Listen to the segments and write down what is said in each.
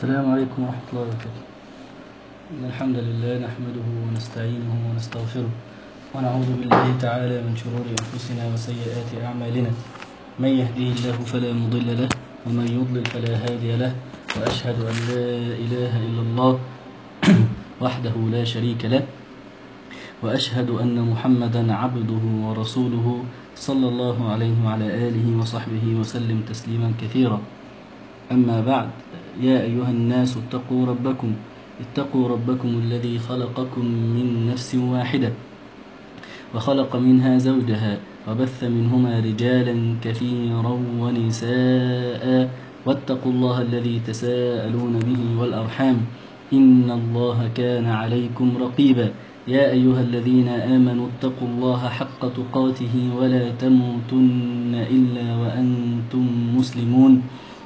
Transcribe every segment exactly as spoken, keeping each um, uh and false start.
السلام عليكم ورحمة الله وبركاته. إن الحمد لله نحمده ونستعينه ونستغفره ونعوذ بالله تعالى من شرور أنفسنا وسيئات أعمالنا. من يهديه الله فلا مضل له ومن يضلل فلا هادي له، وأشهد أن لا إله إلا الله وحده لا شريك له، وأشهد أن محمدا عبده ورسوله صلى الله عليه وعلى آله وصحبه وسلم تسليما كثيرا. أما بعد، يا أيها الناس اتقوا ربكم اتقوا ربكم الذي خلقكم من نفس واحدة وخلق منها زوجها وبث منهما رجالا كثيرا ونساء، واتقوا الله الذي تساءلون به والأرحام إن الله كان عليكم رقيبا. يا أيها الذين آمنوا اتقوا الله حق تقاته ولا تموتن إلا وأنتم مسلمون.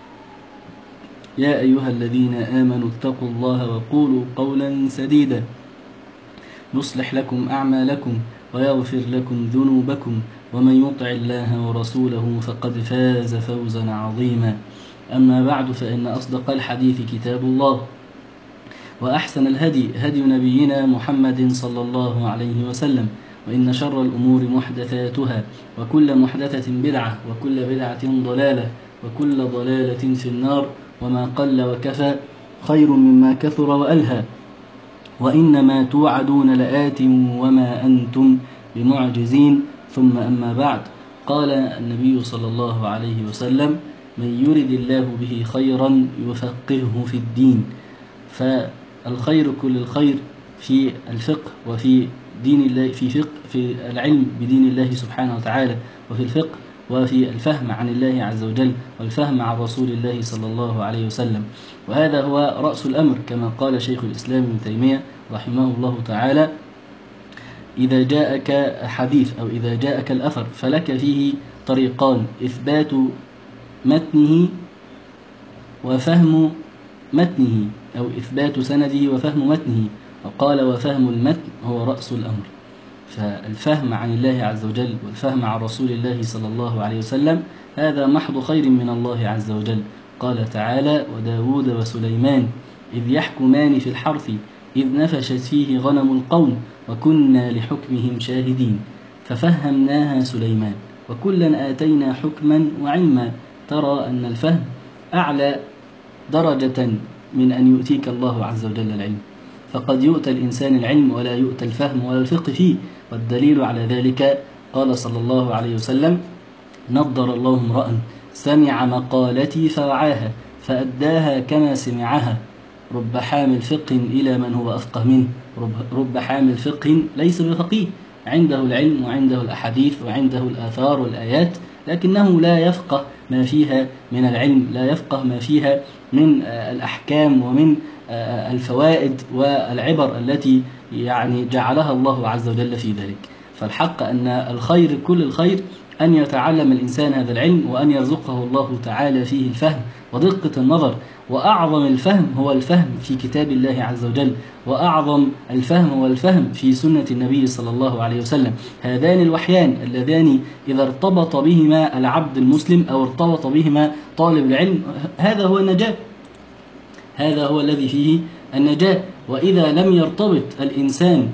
يا أيها الذين آمنوا اتقوا الله وقولوا قولا سديدا يصلح لكم أعمالكم ويغفر لكم ذنوبكم، ومن يطع الله ورسوله فقد فاز فوزا عظيما. أما بعد، فإن أصدق الحديث كتاب الله، وأحسن الهدي هدي نبينا محمد صلى الله عليه وسلم، وإن شر الأمور محدثاتها، وكل محدثة بدعة، وكل بدعة ضلالة، وكل ضلالة في النار. وما قل وكفى خير مما كثر وألهى، وإنما توعدون لآت وما أنتم بمعجزين. ثم أما بعد، قال النبي صلى الله عليه وسلم: من يرد الله به خيرا يفقهه في الدين. فالخير كل الخير في الفقه وفي دين الله، في فقه في العلم بدين الله سبحانه وتعالى، وفي الفقه وفي الفهم عن الله عز وجل، والفهم عن رسول الله صلى الله عليه وسلم. وهذا هو رأس الأمر، كما قال شيخ الإسلام ابن تيمية رحمه الله تعالى: إذا جاءك حديث أو إذا جاءك الأثر فلك فيه طريقان: إثبات متنه وفهم متنه، أو إثبات سنده وفهم متنه. وقال: وفهم المتن هو رأس الأمر. فالفهم عن الله عز وجل والفهم عن رسول الله صلى الله عليه وسلم هذا محض خير من الله عز وجل. قال تعالى: وداود وسليمان إذ يحكمان في الحرث إذ نفشت فيه غنم القوم وكنا لحكمهم شاهدين ففهمناها سليمان وكلا آتينا حكما وعلما. ترى أن الفهم أعلى درجة من أن يؤتيك الله عز وجل العلم، فقد يؤتى الإنسان العلم ولا يؤتى الفهم ولا الفقه فيه. والدليل على ذلك قال صلى الله عليه وسلم: نضر الله امرأ سمع مقالتي فوعاها فأداها كما سمعها، رب حامل فقه إلى من هو أفقه منه، رب حامل فقه ليس بفقيه، عنده العلم وعنده الأحاديث وعنده الآثار والآيات، لكنه لا يفقه ما فيها من العلم، لا يفقه ما فيها من الأحكام ومن الفوائد والعبر التي يعني جعلها الله عز وجل في ذلك. فالحق أن الخير كل الخير أن يتعلم الإنسان هذا العلم، وأن يرزقه الله تعالى فيه الفهم ودقة النظر. وأعظم الفهم هو الفهم في كتاب الله عز وجل، وأعظم الفهم هو الفهم في سنة النبي صلى الله عليه وسلم. هذان الوحيان اللذان إذا ارتبط بهما العبد المسلم أو ارتبط بهما طالب العلم، هذا هو النجاة، هذا هو الذي فيه النجاة. وإذا لم يرتبط الإنسان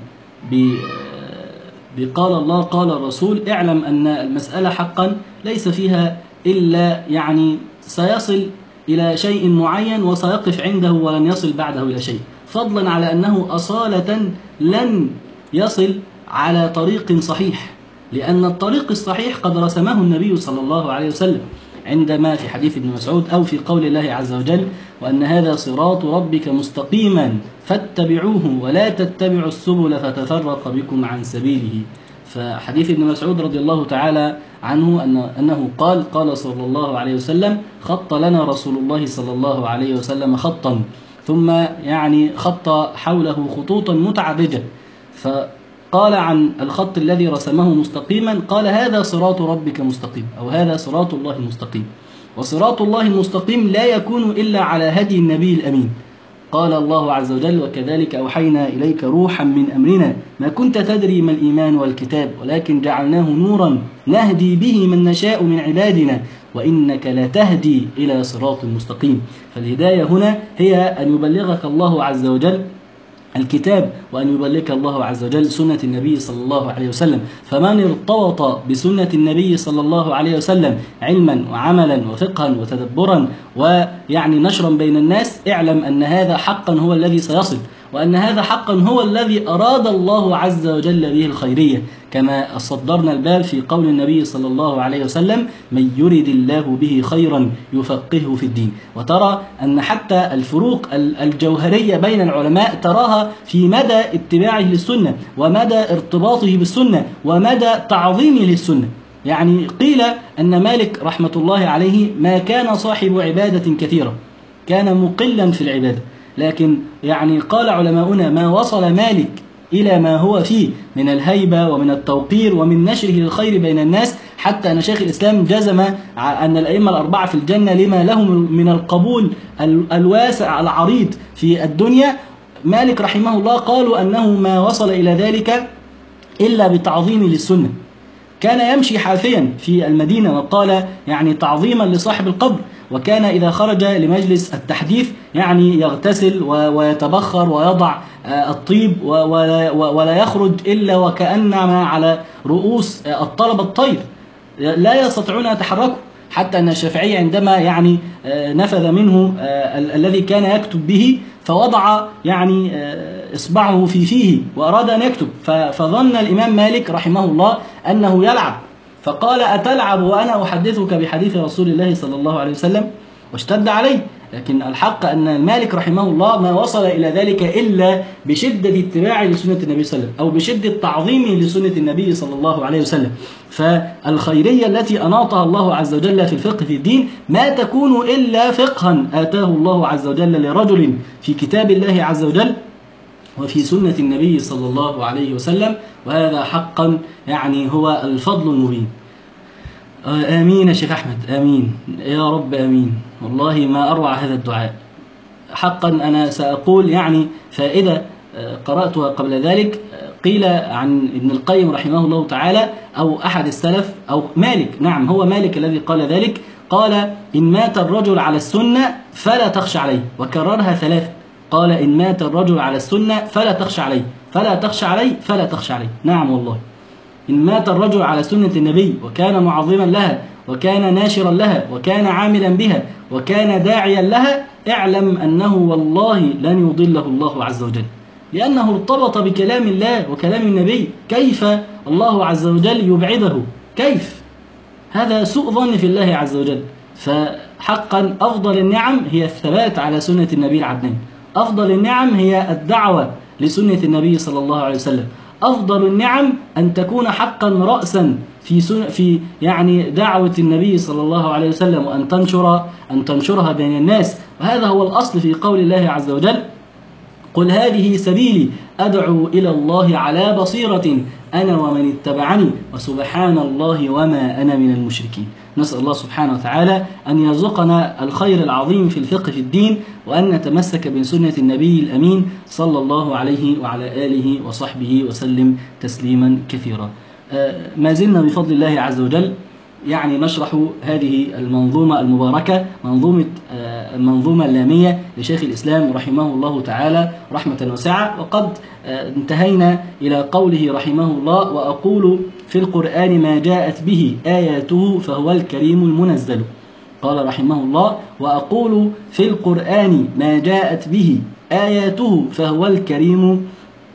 بقال الله قال الرسول، اعلم أن المسألة حقا ليس فيها إلا يعني سيصل إلى شيء معين وسيقف عنده ولن يصل بعده إلى شيء، فضلا على أنه أصالة لن يصل على طريق صحيح، لأن الطريق الصحيح قد رسمه النبي صلى الله عليه وسلم عندما في حديث ابن مسعود أو في قول الله عز وجل: وأن هذا صراط ربك مستقيما فاتبعوه ولا تتبعوا السبل فتفرق بكم عن سبيله. فحديث ابن مسعود رضي الله تعالى عنه أن أنه قال: قال صلى الله عليه وسلم: خط لنا رسول الله صلى الله عليه وسلم خطا، ثم يعني خط حوله خطوطا متعرجة، فقال عن الخط الذي رسمه مستقيما، قال: هذا صراط ربك مستقيم، أو هذا صراط الله المستقيم. وصراط الله المستقيم لا يكون إلا على هدي النبي الأمين. قال الله عز وجل: وكذلك أوحينا إليك روحا من أمرنا ما كنت تدري ما الإيمان والكتاب ولكن جعلناه نورا نهدي به من نشاء من عبادنا وإنك لتهدي إلى صراط مستقيم. فالهداية هنا هي أن يبلغك الله عز وجل الكتاب، وأن يبلغك الله عز وجل سنة النبي صلى الله عليه وسلم. فمن ارتبط بسنة النبي صلى الله عليه وسلم علما وعملا وفقها وتدبرا ويعني نشرا بين الناس، اعلم أن هذا حقا هو الذي سيصل، وأن هذا حقا هو الذي أراد الله عز وجل به الخيرية، كما صدرنا الباب في قول النبي صلى الله عليه وسلم: من يرد الله به خيرا يفقهه في الدين. وترى أن حتى الفروق الجوهرية بين العلماء تراها في مدى اتباعه للسنة، ومدى ارتباطه بالسنة، ومدى تعظيمه للسنة. يعني قيل أن مالك رحمة الله عليه ما كان صاحب عبادة كثيرة، كان مقلا في العبادة، لكن يعني قال علماؤنا ما وصل مالك إلى ما هو فيه من الهيبة ومن التوقير ومن نشره للخير بين الناس، حتى أن شيخ الإسلام جزم أن الأئمة الأربعة في الجنة لما لهم من القبول الواسع العريض في الدنيا. مالك رحمه الله قالوا أنه ما وصل إلى ذلك إلا بتعظيم للسنة. كان يمشي حافيا في المدينة، وقال يعني تعظيما لصاحب القبر، وكان إذا خرج لمجلس التحديث يعني يغتسل ويتبخر ويضع الطيب ولا يخرج إلا وكأنما على رؤوس الطلبة الطير لا يستطيعون أن يتحركوا، حتى أن الشافعي عندما يعني نفذ منه الذي كان يكتب به فوضع يعني إصبعه في فيه وأراد أن يكتب، فظن الإمام مالك رحمه الله أنه يلعب، فقال: أتلعب وأنا أحدثك بحديث رسول الله صلى الله عليه وسلم؟ واشتد عليه. لكن الحق أن مالك رحمه الله ما وصل إلى ذلك إلا بشدة اتباعه لسنة النبي صلى الله عليه وسلم، أو بشدة تعظيمه لسنة النبي صلى الله عليه وسلم. فالخيرية التي أناطها الله عز وجل في الفقه في الدين ما تكون إلا فقها آتاه الله عز وجل لرجل في كتاب الله عز وجل وفي سنة النبي صلى الله عليه وسلم، وهذا حقا يعني هو الفضل المبين. آمين يا شيخ أحمد، آمين يا رب، آمين. والله ما أروع هذا الدعاء. حقا أنا سأقول يعني فائدة قرأتها قبل ذلك، قيل عن ابن القيم رحمه الله تعالى أو أحد السلف أو مالك، نعم هو مالك الذي قال ذلك، قال: إن مات الرجل على السنة فلا تخشى عليه، وكررها ثلاثة، قال: إن مات الرجل على السنة فلا تخشى عليه، فلا تخشى عليه، فلا تخشى عليه. نعم والله، إن مات الرجل على سنة النبي وكان معظما لها وكان ناشرا لها وكان عاملا بها وكان داعيا لها، اعلم أنه والله لن يضله الله عز وجل، لأنه ارتبط بكلام الله وكلام النبي. كيف الله عز وجل يبعده؟ كيف؟ هذا سوء ظن في الله عز وجل. فحقا أفضل النعم هي الثبات على سنة النبي العدنان، أفضل النعم هي الدعوة لسنة النبي صلى الله عليه وسلم، أفضل النعم أن تكون حقا رأسا في في يعني دعوة النبي صلى الله عليه وسلم، وأن تنشر أن تنشرها بين الناس. وهذا هو الأصل في قول الله عز وجل: قل هذه سبيلي أدعو إلى الله على بصيرة أنا ومن اتبعني وسبحان الله وما أنا من المشركين. نسأل الله سبحانه وتعالى أن يرزقنا الخير العظيم في الفقه في الدين، وأن نتمسك بسنة النبي الأمين صلى الله عليه وعلى آله وصحبه وسلم تسليما كثيرا. ما زلنا بفضل الله عز وجل يعني نشرح هذه المنظومة المباركة، منظومة المنظومة اللامية لشيخ الإسلام رحمه الله تعالى رحمة واسعة. وقد انتهينا إلى قوله رحمه الله: وأقول في القرآن ما جاءت به آياته فهو الكريم المنزل. قال رحمه الله: وأقول في القرآن ما جاءت به آياته فهو الكريم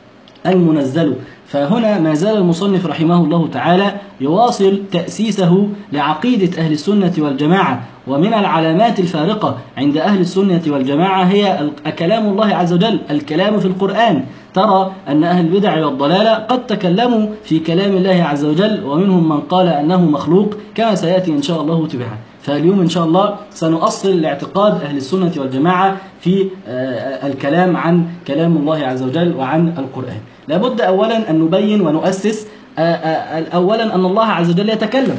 المنزل. فهنا ما زال المصنف رحمه الله تعالى يواصل تأسيسه لعقيدة أهل السنة والجماعة. ومن العلامات الفارقة عند أهل السنة والجماعة هي كلام الله عز وجل، الكلام في القرآن. ترى أن أهل البدع والضلالة قد تكلموا في كلام الله عز وجل، ومنهم من قال أنه مخلوق، كما سيأتي إن شاء الله تبعا. فاليوم إن شاء الله سنؤصل لاعتقاد أهل السنة والجماعة في الكلام عن كلام الله عز وجل وعن القرآن. لابد أولا أن نبين ونؤسس أولا أن الله عز وجل يتكلم،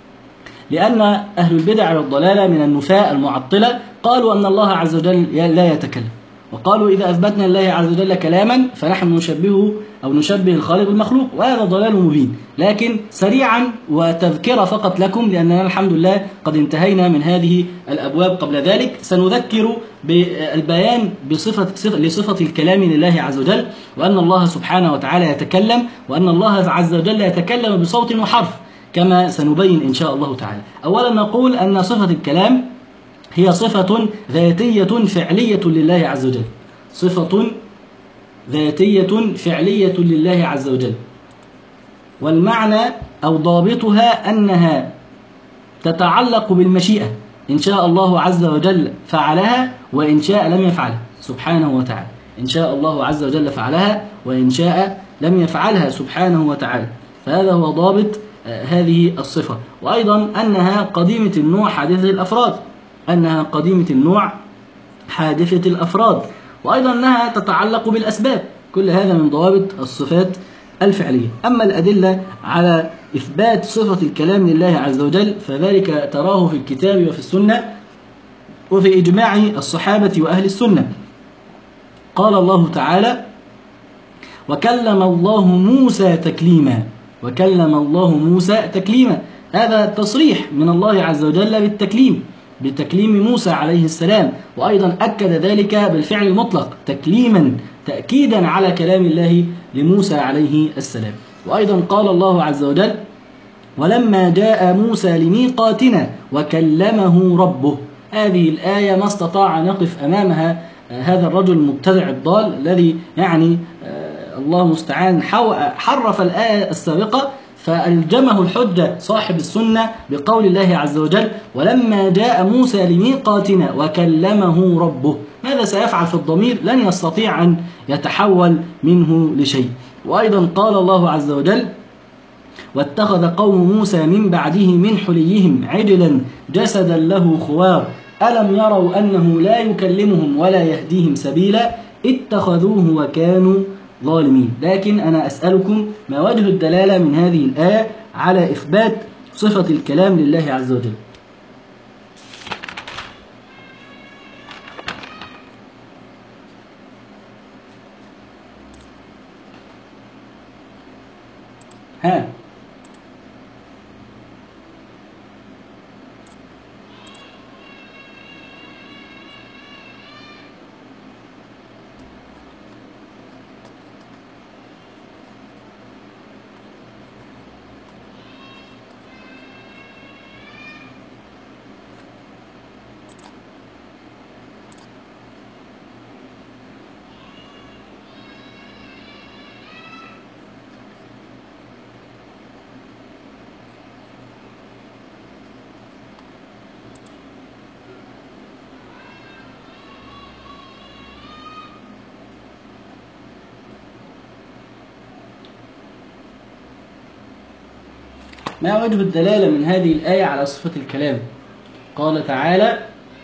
لأن أهل البدع والضلالة من النفاة المعطلة قالوا أن الله عز وجل لا يتكلم، وقالوا إذا أثبتنا لله عز وجل كلاما فنحن نشبهه أو نشبه الخالق بالمخلوق، وهذا ضلال مبين. لكن سريعا وتذكرة فقط لكم، لأننا الحمد لله قد انتهينا من هذه الأبواب قبل ذلك. سنذكر بالبيان بصفة لصفة الكلام لله عز وجل، وأن الله سبحانه وتعالى يتكلم، وأن الله عز وجل يتكلم بصوت وحرف كما سنبين إن شاء الله تعالى. أولا نقول أن صفة الكلام هي صفة ذاتية فعلية لله عز وجل، صفة ذاتية فعلية لله عز وجل، والمعنى أو ضابطها أنها تتعلق بالمشيئة، إن شاء الله عز وجل فعلها وإن شاء لم يفعلها سبحانه وتعالى، إن شاء الله عز وجل فعلها وإن شاء لم يفعلها سبحانه وتعالى. فهذا هو ضابط هذه الصفة. وأيضا أنها قديمة النوع حادثة الأفراد، أنها قديمة النوع حادثة الأفراد، وأيضا أنها تتعلق بالأسباب. كل هذا من ضوابط الصفات الفعلية. أما الأدلة على إثبات صفة الكلام لله عز وجل فذلك تراه في الكتاب وفي السنة وفي إجماع الصحابة وأهل السنة. قال الله تعالى: وكلم الله موسى تكليما، وكلم الله موسى تكليما. هذا تصريح من الله عز وجل بالتكليم، بتكليم موسى عليه السلام، وأيضا أكد ذلك بالفعل المطلق تكليما، تأكيدا على كلام الله لموسى عليه السلام. وأيضا قال الله عز وجل: ولما جاء موسى لميقاتنا وكلمه ربه. هذه الآية ما استطاع أن يقف أمامها هذا الرجل المبتدع الضال الذي يعني الله المستعان حرف الآية السابقة فألجمه الحجة صاحب السنة بقول الله عز وجل: ولما جاء موسى لميقاتنا وكلمه ربه. ماذا سيفعل في الضمير؟ لن يستطيع أن يتحول منه لشيء. وأيضا قال الله عز وجل: واتخذ قوم موسى من بعده من حليهم عجلا جسدا له خوار ألم يروا أنه لا يكلمهم ولا يهديهم سبيلا اتخذوه وكانوا ظالمين. لكن أنا أسألكم ما وجه الدلالة من هذه الآية على إثبات صفة الكلام لله عز وجل؟ ها ما وجه الدلالة من هذه الآية على صفة الكلام؟ قال تعالى: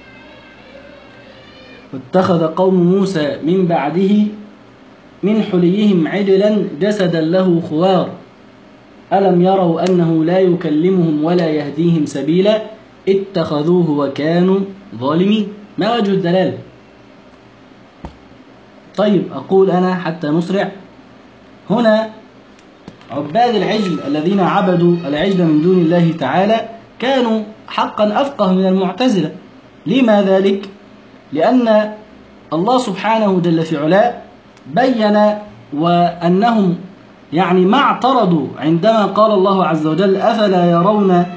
واتخذ قوم موسى من بعده من حليهم عجلا جسدا له خوار ألم يروا أنه لا يكلمهم ولا يهديهم سبيلا اتخذوه وكانوا ظالمين. ما وجه الدلالة؟ طيب أقول أنا حتى نسرع. هنا عباد العجل الذين عبدوا العجل من دون الله تعالى كانوا حقا أفقه من المعتزلة. لما ذلك؟ لأن الله سبحانه جل في علاه بين وأنهم يعني ما اعترضوا عندما قال الله عز وجل: أفلا يرون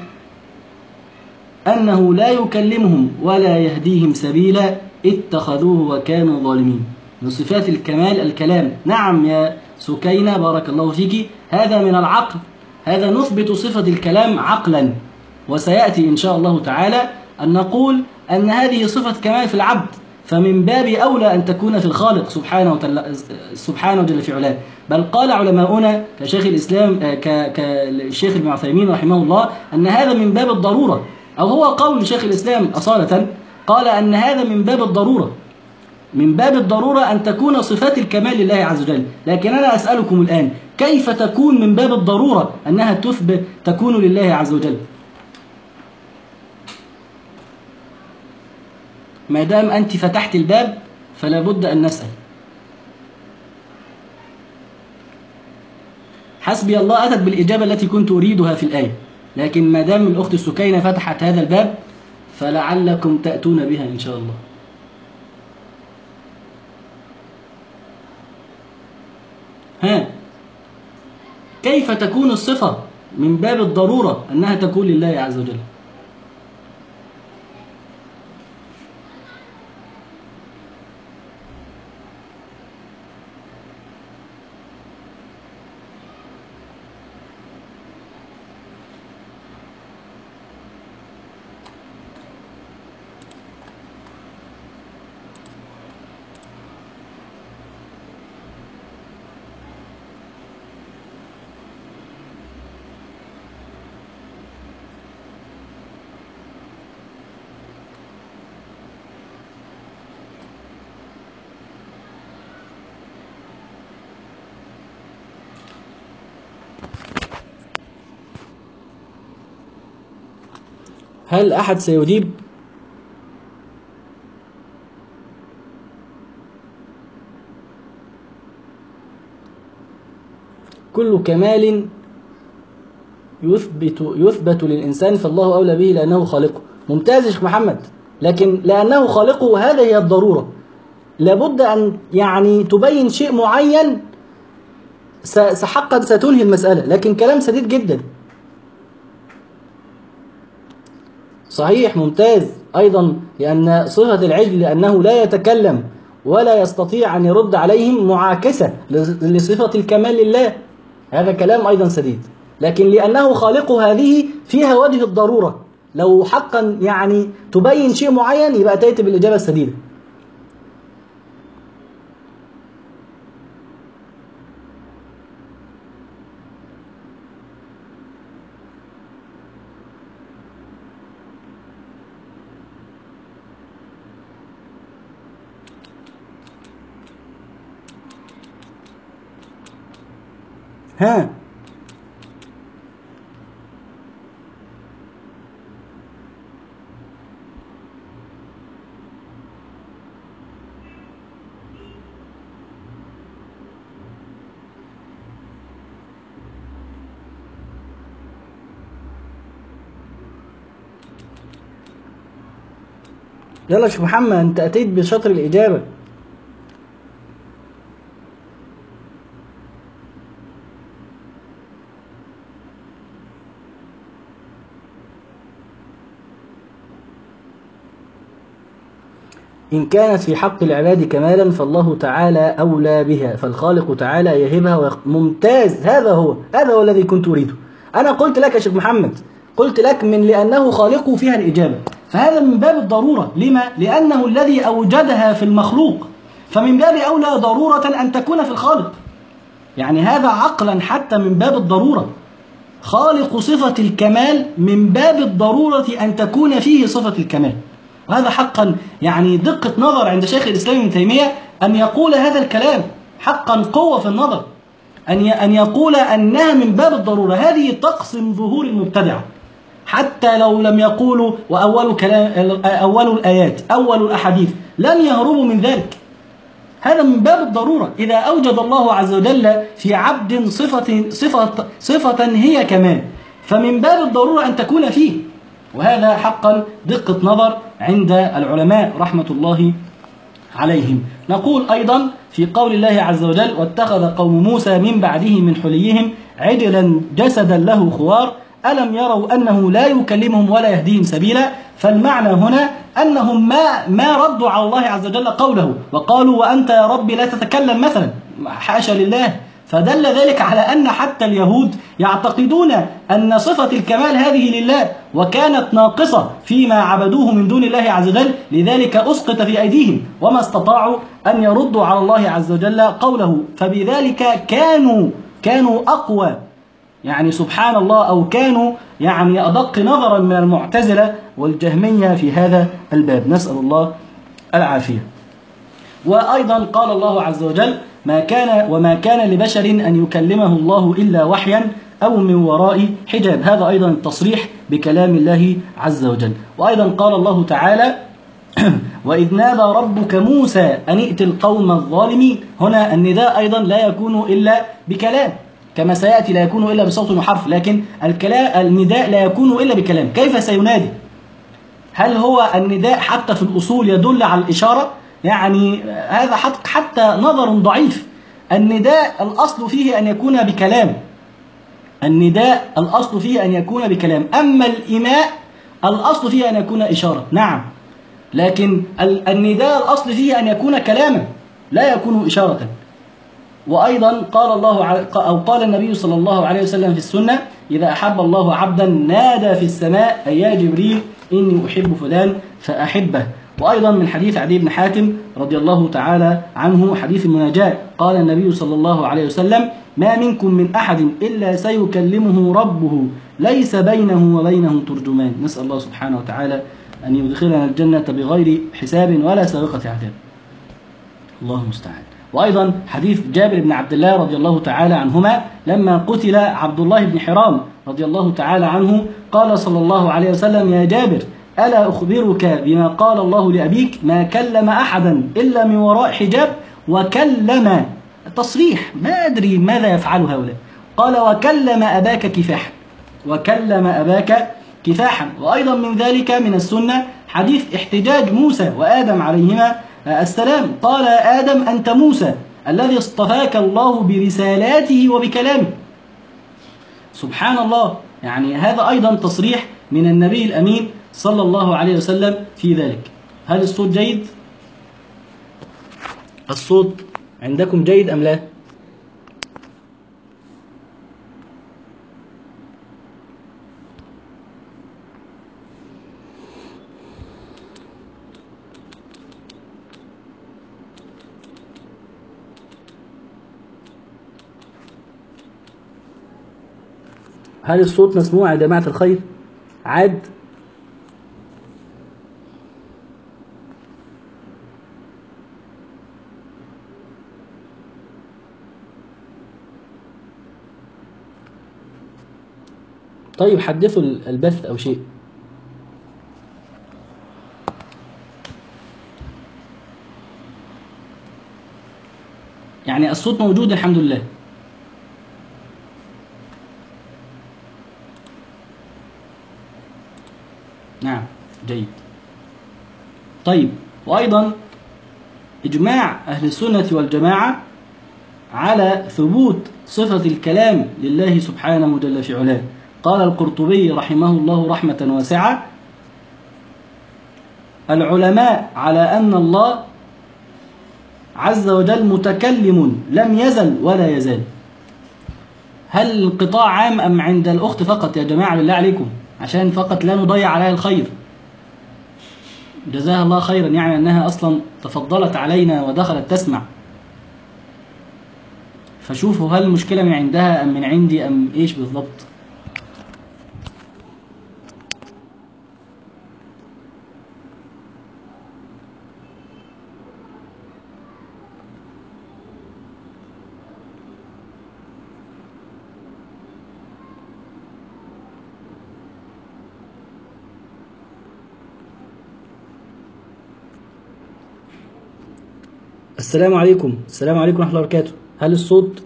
أنه لا يكلمهم ولا يهديهم سبيلا اتخذوه وكانوا ظالمين. من صفات الكمال الكلام. نعم يا سكينة بارك الله فيك، هذا من العقل، هذا نثبت صفة الكلام عقلا، وسيأتي إن شاء الله تعالى أن نقول أن هذه صفة كمال في العبد، فمن باب أولى أن تكون في الخالق سبحانه وتل... سبحانه جل في علاه. بل قال علماؤنا كشيخ الإسلام ك... كالشيخ ابن عثيمين رحمه الله أن هذا من باب الضرورة، أو هو قول شيخ الإسلام أصالة، قال أن هذا من باب الضرورة، من باب الضرورة أن تكون صفات الكمال لله عز وجل. لكن أنا أسألكم الآن: كيف تكون من باب الضرورة أنها تثبت تكون لله عز وجل؟ ما دام أنت فتحت الباب فلا بد أن نسأل. حسبي الله أتت بالإجابة التي كنت أريدها في الآية، لكن ما دام الأخت السكينة فتحت هذا الباب فلعلكم تأتون بها إن شاء الله. ها، كيف تكون الصفة من باب الضرورة أنها تكون لله عز وجل؟ هل أحد سيجيب؟ كل كمال يثبت يثبت للإنسان فالله أولى به لأنه خالقه. ممتاز يا شيخ محمد، لكن لأنه خالقه هذه هي الضرورة. لابد أن يعني تبين شيء معين حقا ستنهي المسألة، لكن كلام سديد جدا. صحيح، ممتاز. أيضا لأن صفة العجل لأنه لا يتكلم ولا يستطيع أن يرد عليهم معاكسة لصفة الكمال لله، هذا كلام أيضا سديد. لكن لأنه خالقه هذه فيها وجه الضرورة، لو حقا يعني تبين شيء معين يبقى تأتي بالإجابة السديدة. ها، يلا يا شيخ محمد، أنت أتيت بشطر الإجابة. إن كانت في حق العباد كمالا فالله تعالى أولى بها، فالخالق تعالى يهبها ويخ... ممتاز، هذا هو هذا هو الذي كنت أريده. أنا قلت لك يا شيخ محمد، قلت لك من لأنه خالقه فيها الإجابة، فهذا من باب الضرورة. لما؟ لأنه الذي أوجدها في المخلوق، فمن باب أولى ضرورة أن تكون في الخالق. يعني هذا عقلا حتى من باب الضرورة، خالق صفة الكمال من باب الضرورة أن تكون فيه صفة الكمال. وهذا حقا يعني دقة نظر عند شيخ الإسلام ابن تيمية أن يقول هذا الكلام، حقا قوة في النظر، أن أن يقول أنها من باب الضرورة. هذه تقسم ظهور المبتدعة، حتى لو لم يقولوا وأول كلام أول الآيات أول الأحاديث لن يهربوا من ذلك. هذا من باب الضرورة. إذا أوجد الله عز وجل في عبد صفة صفة صفة هي كمال، فمن باب الضرورة أن تكون فيه. وهذا حقا دقة نظر عند العلماء رحمة الله عليهم. نقول أيضا في قول الله عز وجل: واتخذ قوم موسى من بعده من حليهم عجلا جسدا له خوار ألم يروا أنه لا يكلمهم ولا يهديهم سبيلا. فالمعنى هنا أنهم ما ما ردوا على الله عز وجل قوله وقالوا: وأنت يا ربي لا تتكلم مثلا، حاشا لله. فدل ذلك على أن حتى اليهود يعتقدون أن صفة الكمال هذه لله، وكانت ناقصة فيما عبدوه من دون الله عز وجل، لذلك أسقط في أيديهم وما استطاعوا أن يردوا على الله عز وجل قوله. فبذلك كانوا كانوا أقوى، يعني سبحان الله، أو كانوا يعني أدق نظرا من المعتزلة والجهمية في هذا الباب، نسأل الله العافية. وأيضا قال الله عز وجل: ما كان وما كان لبشر أن يكلمه الله إلا وحيا أو من وراء حجاب. هذا أيضا التصريح بكلام الله عز وجل. وأيضا قال الله تعالى: وإذ نادى ربك موسى أن ائت القوم الظالمين. هنا النداء أيضا لا يكون إلا بكلام، كما سيأتي لا يكون إلا بصوت وحرف، لكن الكلام النداء لا يكون إلا بكلام. كيف سينادي؟ هل هو النداء حتى في الأصول يدل على الإشارة؟ يعني هذا حتى نظر ضعيف. النداء الأصل فيه أن يكون بكلام، النداء الأصل فيه أن يكون بكلام. أما الإيماء الأصل فيه أن يكون إشارة، نعم، لكن النداء الأصل فيه أن يكون كلاما لا يكون إشارة. وأيضا قال الله أو قال النبي صلى الله عليه وسلم في السنة: إذا أحب الله عبدا نادى في السماء أي يا جبريل إني أحب فلان فأحبه. وأيضا من حديث عدي بن حاتم رضي الله تعالى عنه، حديث المناجاة، قال النبي صلى الله عليه وسلم: ما منكم من أحد إلا سيكلمه ربه ليس بينه وبينه ترجمان. نسأل الله سبحانه وتعالى أن يدخلنا الجنة بغير حساب ولا سابقة عذاب. الله المستعان. وأيضا حديث جابر بن عبد الله رضي الله تعالى عنهما لما قتل عبد الله بن حرام رضي الله تعالى عنه، قال صلى الله عليه وسلم: يا جابر ألا أخبرك بما قال الله لأبيك؟ ما كلم أحدا إلا من وراء حجاب، وكلم تصريح، ما أدري ماذا يفعل هؤلاء. قال: وكلم أباك كفاحا، وكلم أباك كفاحا. وأيضا من ذلك من السنة حديث احتجاج موسى وآدم عليهما السلام. قال: آدم أنت موسى الذي اصطفاك الله برسالاته وبكلامه. سبحان الله، يعني هذا أيضا تصريح من النبي الأمين صلى الله عليه وسلم في ذلك. هل الصوت جيد؟ الصوت عندكم جيد أم لا؟ هل الصوت مسموع يا جماعة الخير؟ عاد؟ طيب حدثوا البث أو شيء. يعني الصوت موجود الحمد لله. نعم جيد. طيب، وأيضا إجماع أهل السنة والجماعة على ثبوت صفة الكلام لله سبحانه جل في علاه. قال القرطبي رحمه الله رحمة واسعة: العلماء على أن الله عز وجل متكلم لم يزل ولا يزال. هل الانقطاع عام أم عند الأخت فقط يا جماعة بالله عليكم، عشان فقط لا نضيع عليها الخير؟ جزاها الله خيرا، يعني أنها أصلا تفضلت علينا ودخلت تسمع. فشوفوا هل المشكلة من عندها أم من عندي أم إيش بالضبط. السلام عليكم. السلام عليكم ورحمة الله وبركاته. هل الصوت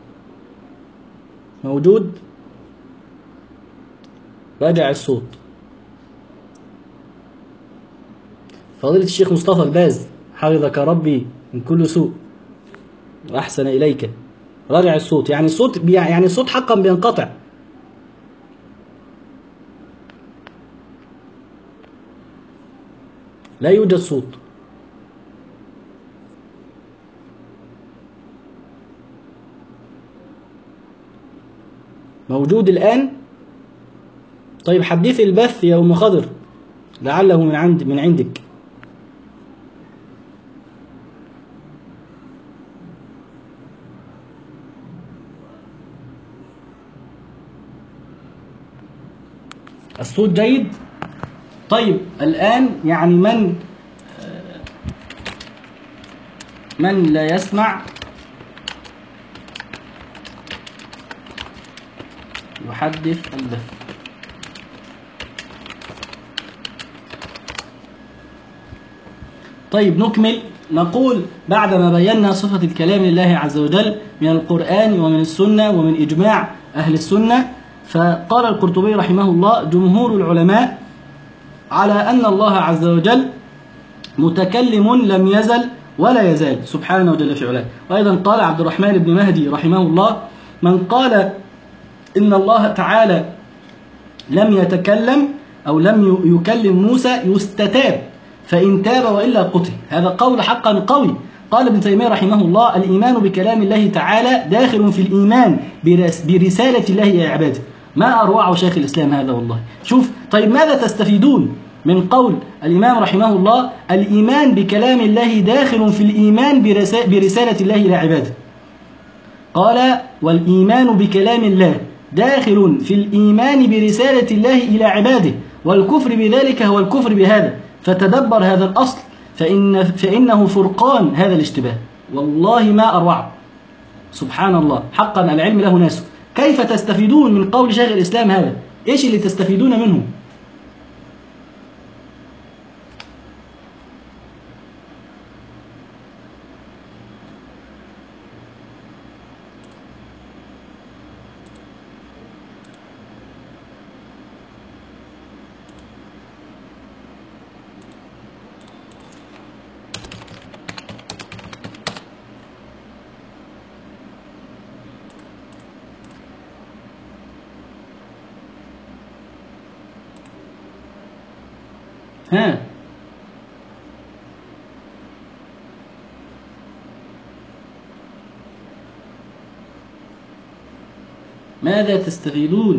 موجود؟ راجع الصوت. فضيلة الشيخ مصطفى الباز حفظك ربي من كل سوء وأحسن إليك، راجع الصوت. يعني الصوت يعني الصوت حقا بينقطع. لا يوجد صوت. موجود الآن؟ طيب حدثي البث يا أم خضر لعله من عند من عندك. الصوت جيد؟ طيب الآن يعني من من لا يسمع يحدث البث. طيب نكمل، نقول بعدما بينا صفة الكلام لله عز وجل من القرآن ومن السنة ومن إجماع أهل السنة، فقال القرطبي رحمه الله: جمهور العلماء على أن الله عز وجل متكلم لم يزل ولا يزال سبحانه جل في علاه. وأيضا قال عبد الرحمن بن مهدي رحمه الله: من قال إن الله تعالى لم يتكلم أو لم يكلم موسى يستتاب، فإن تاب وإلا قتل. هذا قول حقا قوي. قال ابن تيمية رحمه الله: الإيمان بكلام الله تعالى داخل في الإيمان برسالة الله إلى عباده. ما أروع شيخ الإسلام هذا والله. شوف، طيب ماذا تستفيدون من قول الإمام رحمه الله: الإيمان بكلام الله داخل في الإيمان برسالة الله إلى عباده؟ قال: والإيمان بكلام الله داخل في الإيمان برسالة الله إلى عباده، والكفر بذلك هو الكفر بهذا. فتدبر هذا الأصل، فإن فإنه فرقان هذا الاشتباه. والله ما أروع، سبحان الله، حقا العلم له ناس. كيف تستفيدون من قول شيخ الإسلام هذا؟ إيش اللي تستفيدون منه؟ ها، ماذا تستفيدون؟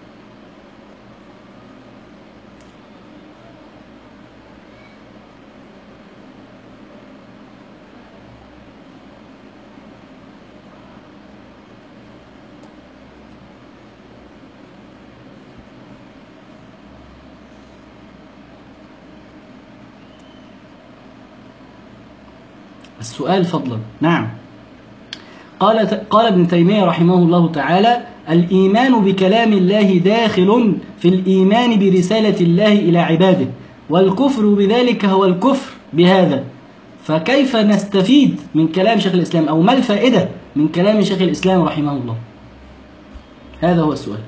السؤال فضلا. نعم. قال قال ابن تيمية رحمه الله تعالى: الإيمان بكلام الله داخل في الإيمان برسالة الله إلى عباده، والكفر بذلك هو الكفر بهذا. فكيف نستفيد من كلام شيخ الإسلام، أو ما الفائدة من كلام شيخ الإسلام رحمه الله؟ هذا هو السؤال.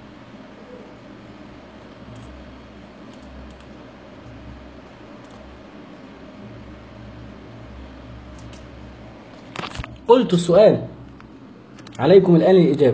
قلت السؤال، عليكم الآن الإجابة.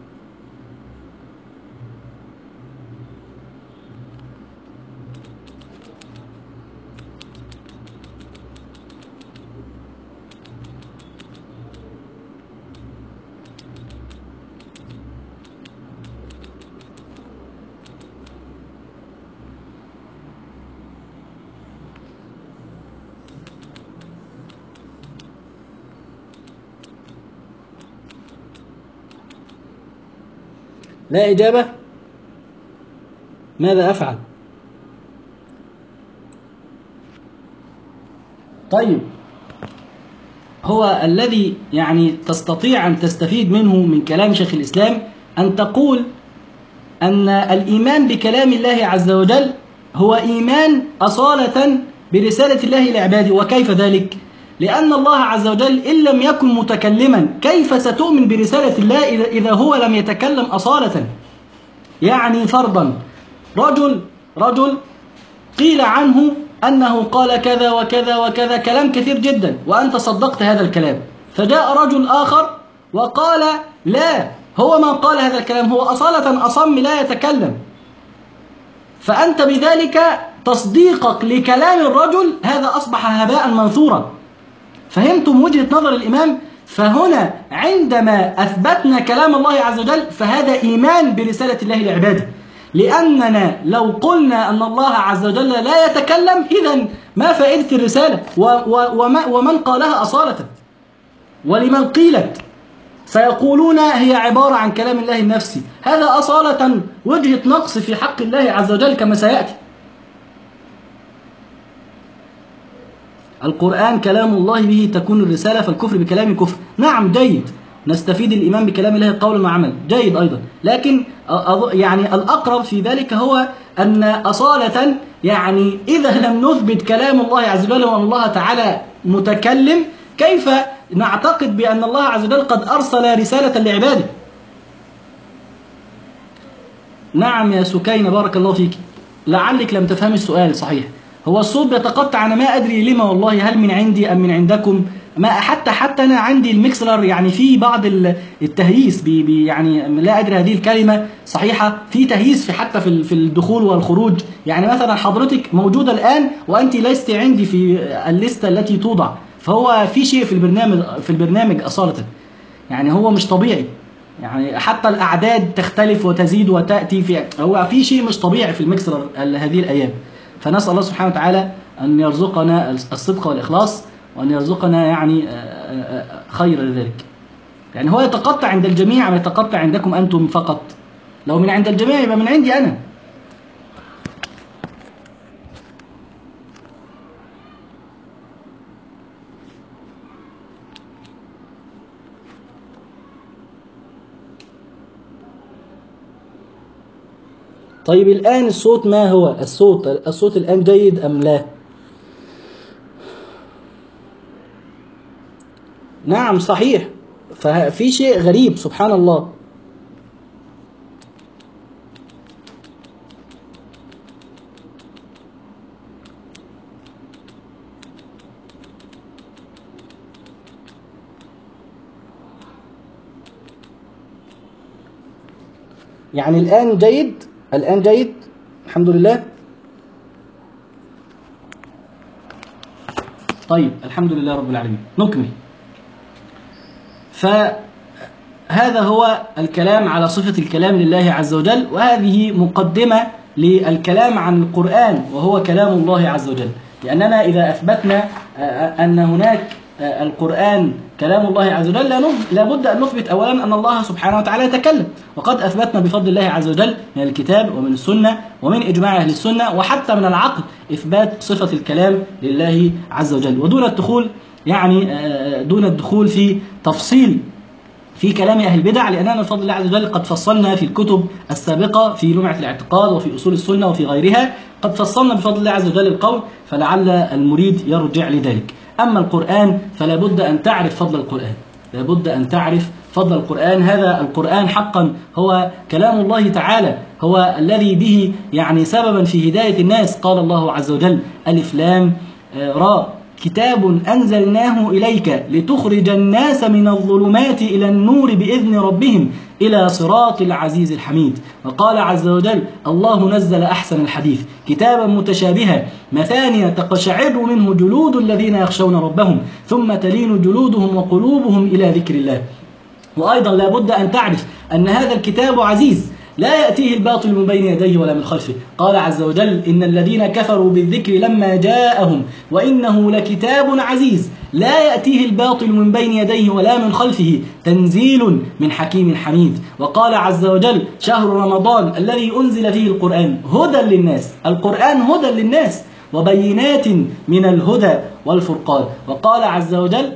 لا إجابة؟ ماذا أفعل؟ طيب، هو الذي يعني تستطيع أن تستفيد منه من كلام شيخ الإسلام أن تقول أن الإيمان بكلام الله عز وجل هو إيمان أصالة برسالة الله إلى عباده. وكيف ذلك؟ لأن الله عز وجل إن لم يكن متكلما كيف ستؤمن برسالة الله إذا هو لم يتكلم أصالة؟ يعني فرضا رجل رجل قيل عنه أنه قال كذا وكذا وكذا كلام كثير جدا، وأنت صدقت هذا الكلام، فجاء رجل آخر وقال لا، هو ما قال هذا الكلام، هو أصالة أصم لا يتكلم. فأنت بذلك تصديقك لكلام الرجل هذا أصبح هباء منثورا. فهمتم وجهة نظر الإمام؟ فهنا عندما أثبتنا كلام الله عز وجل فهذا إيمان برسالة الله لعباده، لأننا لو قلنا أن الله عز وجل لا يتكلم إذن ما فائدة الرسالة ومن قالها أصالة ولمن قيلت؟ سيقولون هي عبارة عن كلام الله النفسي، هذا أصالة وجهة نقص في حق الله عز وجل كما سيأتي. القرآن كلام الله به تكون الرسالة، فالكفر بكلامه كفر. نعم جيد، نستفيد الإيمان بكلام الله قولا وعملا، جيد أيضا، لكن يعني الأقرب في ذلك هو أن أصالة يعني إذا لم نثبت كلام الله عز وجل وأن الله تعالى متكلم، كيف نعتقد بأن الله عز وجل قد أرسل رسالة لعباده؟ نعم يا سكينة، بارك الله فيك، لعلك لم تفهم السؤال صحيح. هو الصوت بيتقطع، أنا ما أدري لما والله، هل من عندي أم من عندكم؟ ما حتى حتى أنا عندي الميكسلر يعني في بعض التهييس، بي بي يعني لا أدري هذه الكلمة صحيحة، في تهييس في حتى في في الدخول والخروج. يعني مثلا حضرتك موجودة الآن وأنت لست عندي في الليستة التي توضع، فهو في شيء في البرنامج في البرنامج أصالة، يعني هو مش طبيعي. يعني حتى الأعداد تختلف وتزيد وتأتي، في هو في شيء مش طبيعي في الميكسر هذه الأيام. فنسأل الله سبحانه وتعالى أن يرزقنا الصدق والإخلاص، وأن يرزقنا يعني خير ذلك. يعني هو يتقطع عند الجميع، ما يتقطع عندكم أنتم فقط. لو من عند الجميع يبقى من عندي أنا. طيب الآن الصوت ما هو؟ الصوت الصوت الآن جيد أم لا؟ نعم صحيح، ففي شيء غريب سبحان الله. يعني الآن جيد، الآن جيد الحمد لله. طيب الحمد لله رب العالمين. نكمل. فهذا هو الكلام على صفة الكلام لله عز وجل، وهذه مقدمة للكلام عن القرآن وهو كلام الله عز وجل. لأننا إذا أثبتنا أن هناك القرآن كلام الله عز وجل، لابد أن نثبت أولا أن الله سبحانه وتعالى يتكلم، وقد أثبتنا بفضل الله عز وجل من الكتاب ومن السنة ومن إجماع أهل السنة وحتى من العقل إثبات صفة الكلام لله عز وجل، ودون الدخول يعني دون الدخول في تفصيل في كلام أهل البدع، لأننا بفضل الله عز وجل قد فصلنا في الكتب السابقة في لمعة الاعتقاد وفي أصول السنة وفي غيرها، قد فصلنا بفضل الله عز وجل القول، فلعل المريد يرجع لذلك. أما القرآن فلا بد أن تعرف فضل القرآن، لا بد أن تعرف فضل القرآن. هذا القرآن حقا هو كلام الله تعالى، هو الذي به يعني سببا في هداية الناس. قال الله عز وجل: ألف لام را كتاب أنزلناه إليك لتخرج الناس من الظلمات إلى النور بإذن ربهم إلى صراط العزيز الحميد. وقال عز وجل: الله نزل أحسن الحديث كتابا متشابها مثانية تقشعر منه جلود الذين يخشون ربهم ثم تلين جلودهم وقلوبهم إلى ذكر الله. وأيضا لا بد أن تعرف أن هذا الكتاب عزيز، لا يأتيه الباطل من بين يديه ولا من خلفه. قال عز وجل: إن الذين كفروا بالذكر لما جاءهم وإنه لكتاب عزيز لا يأتيه الباطل من بين يديه ولا من خلفه تنزيل من حكيم حميد. وقال عز وجل: شهر رمضان الذي أنزل فيه القرآن هدى للناس، القرآن هدى للناس وبينات من الهدى والفرقان. وقال عز وجل: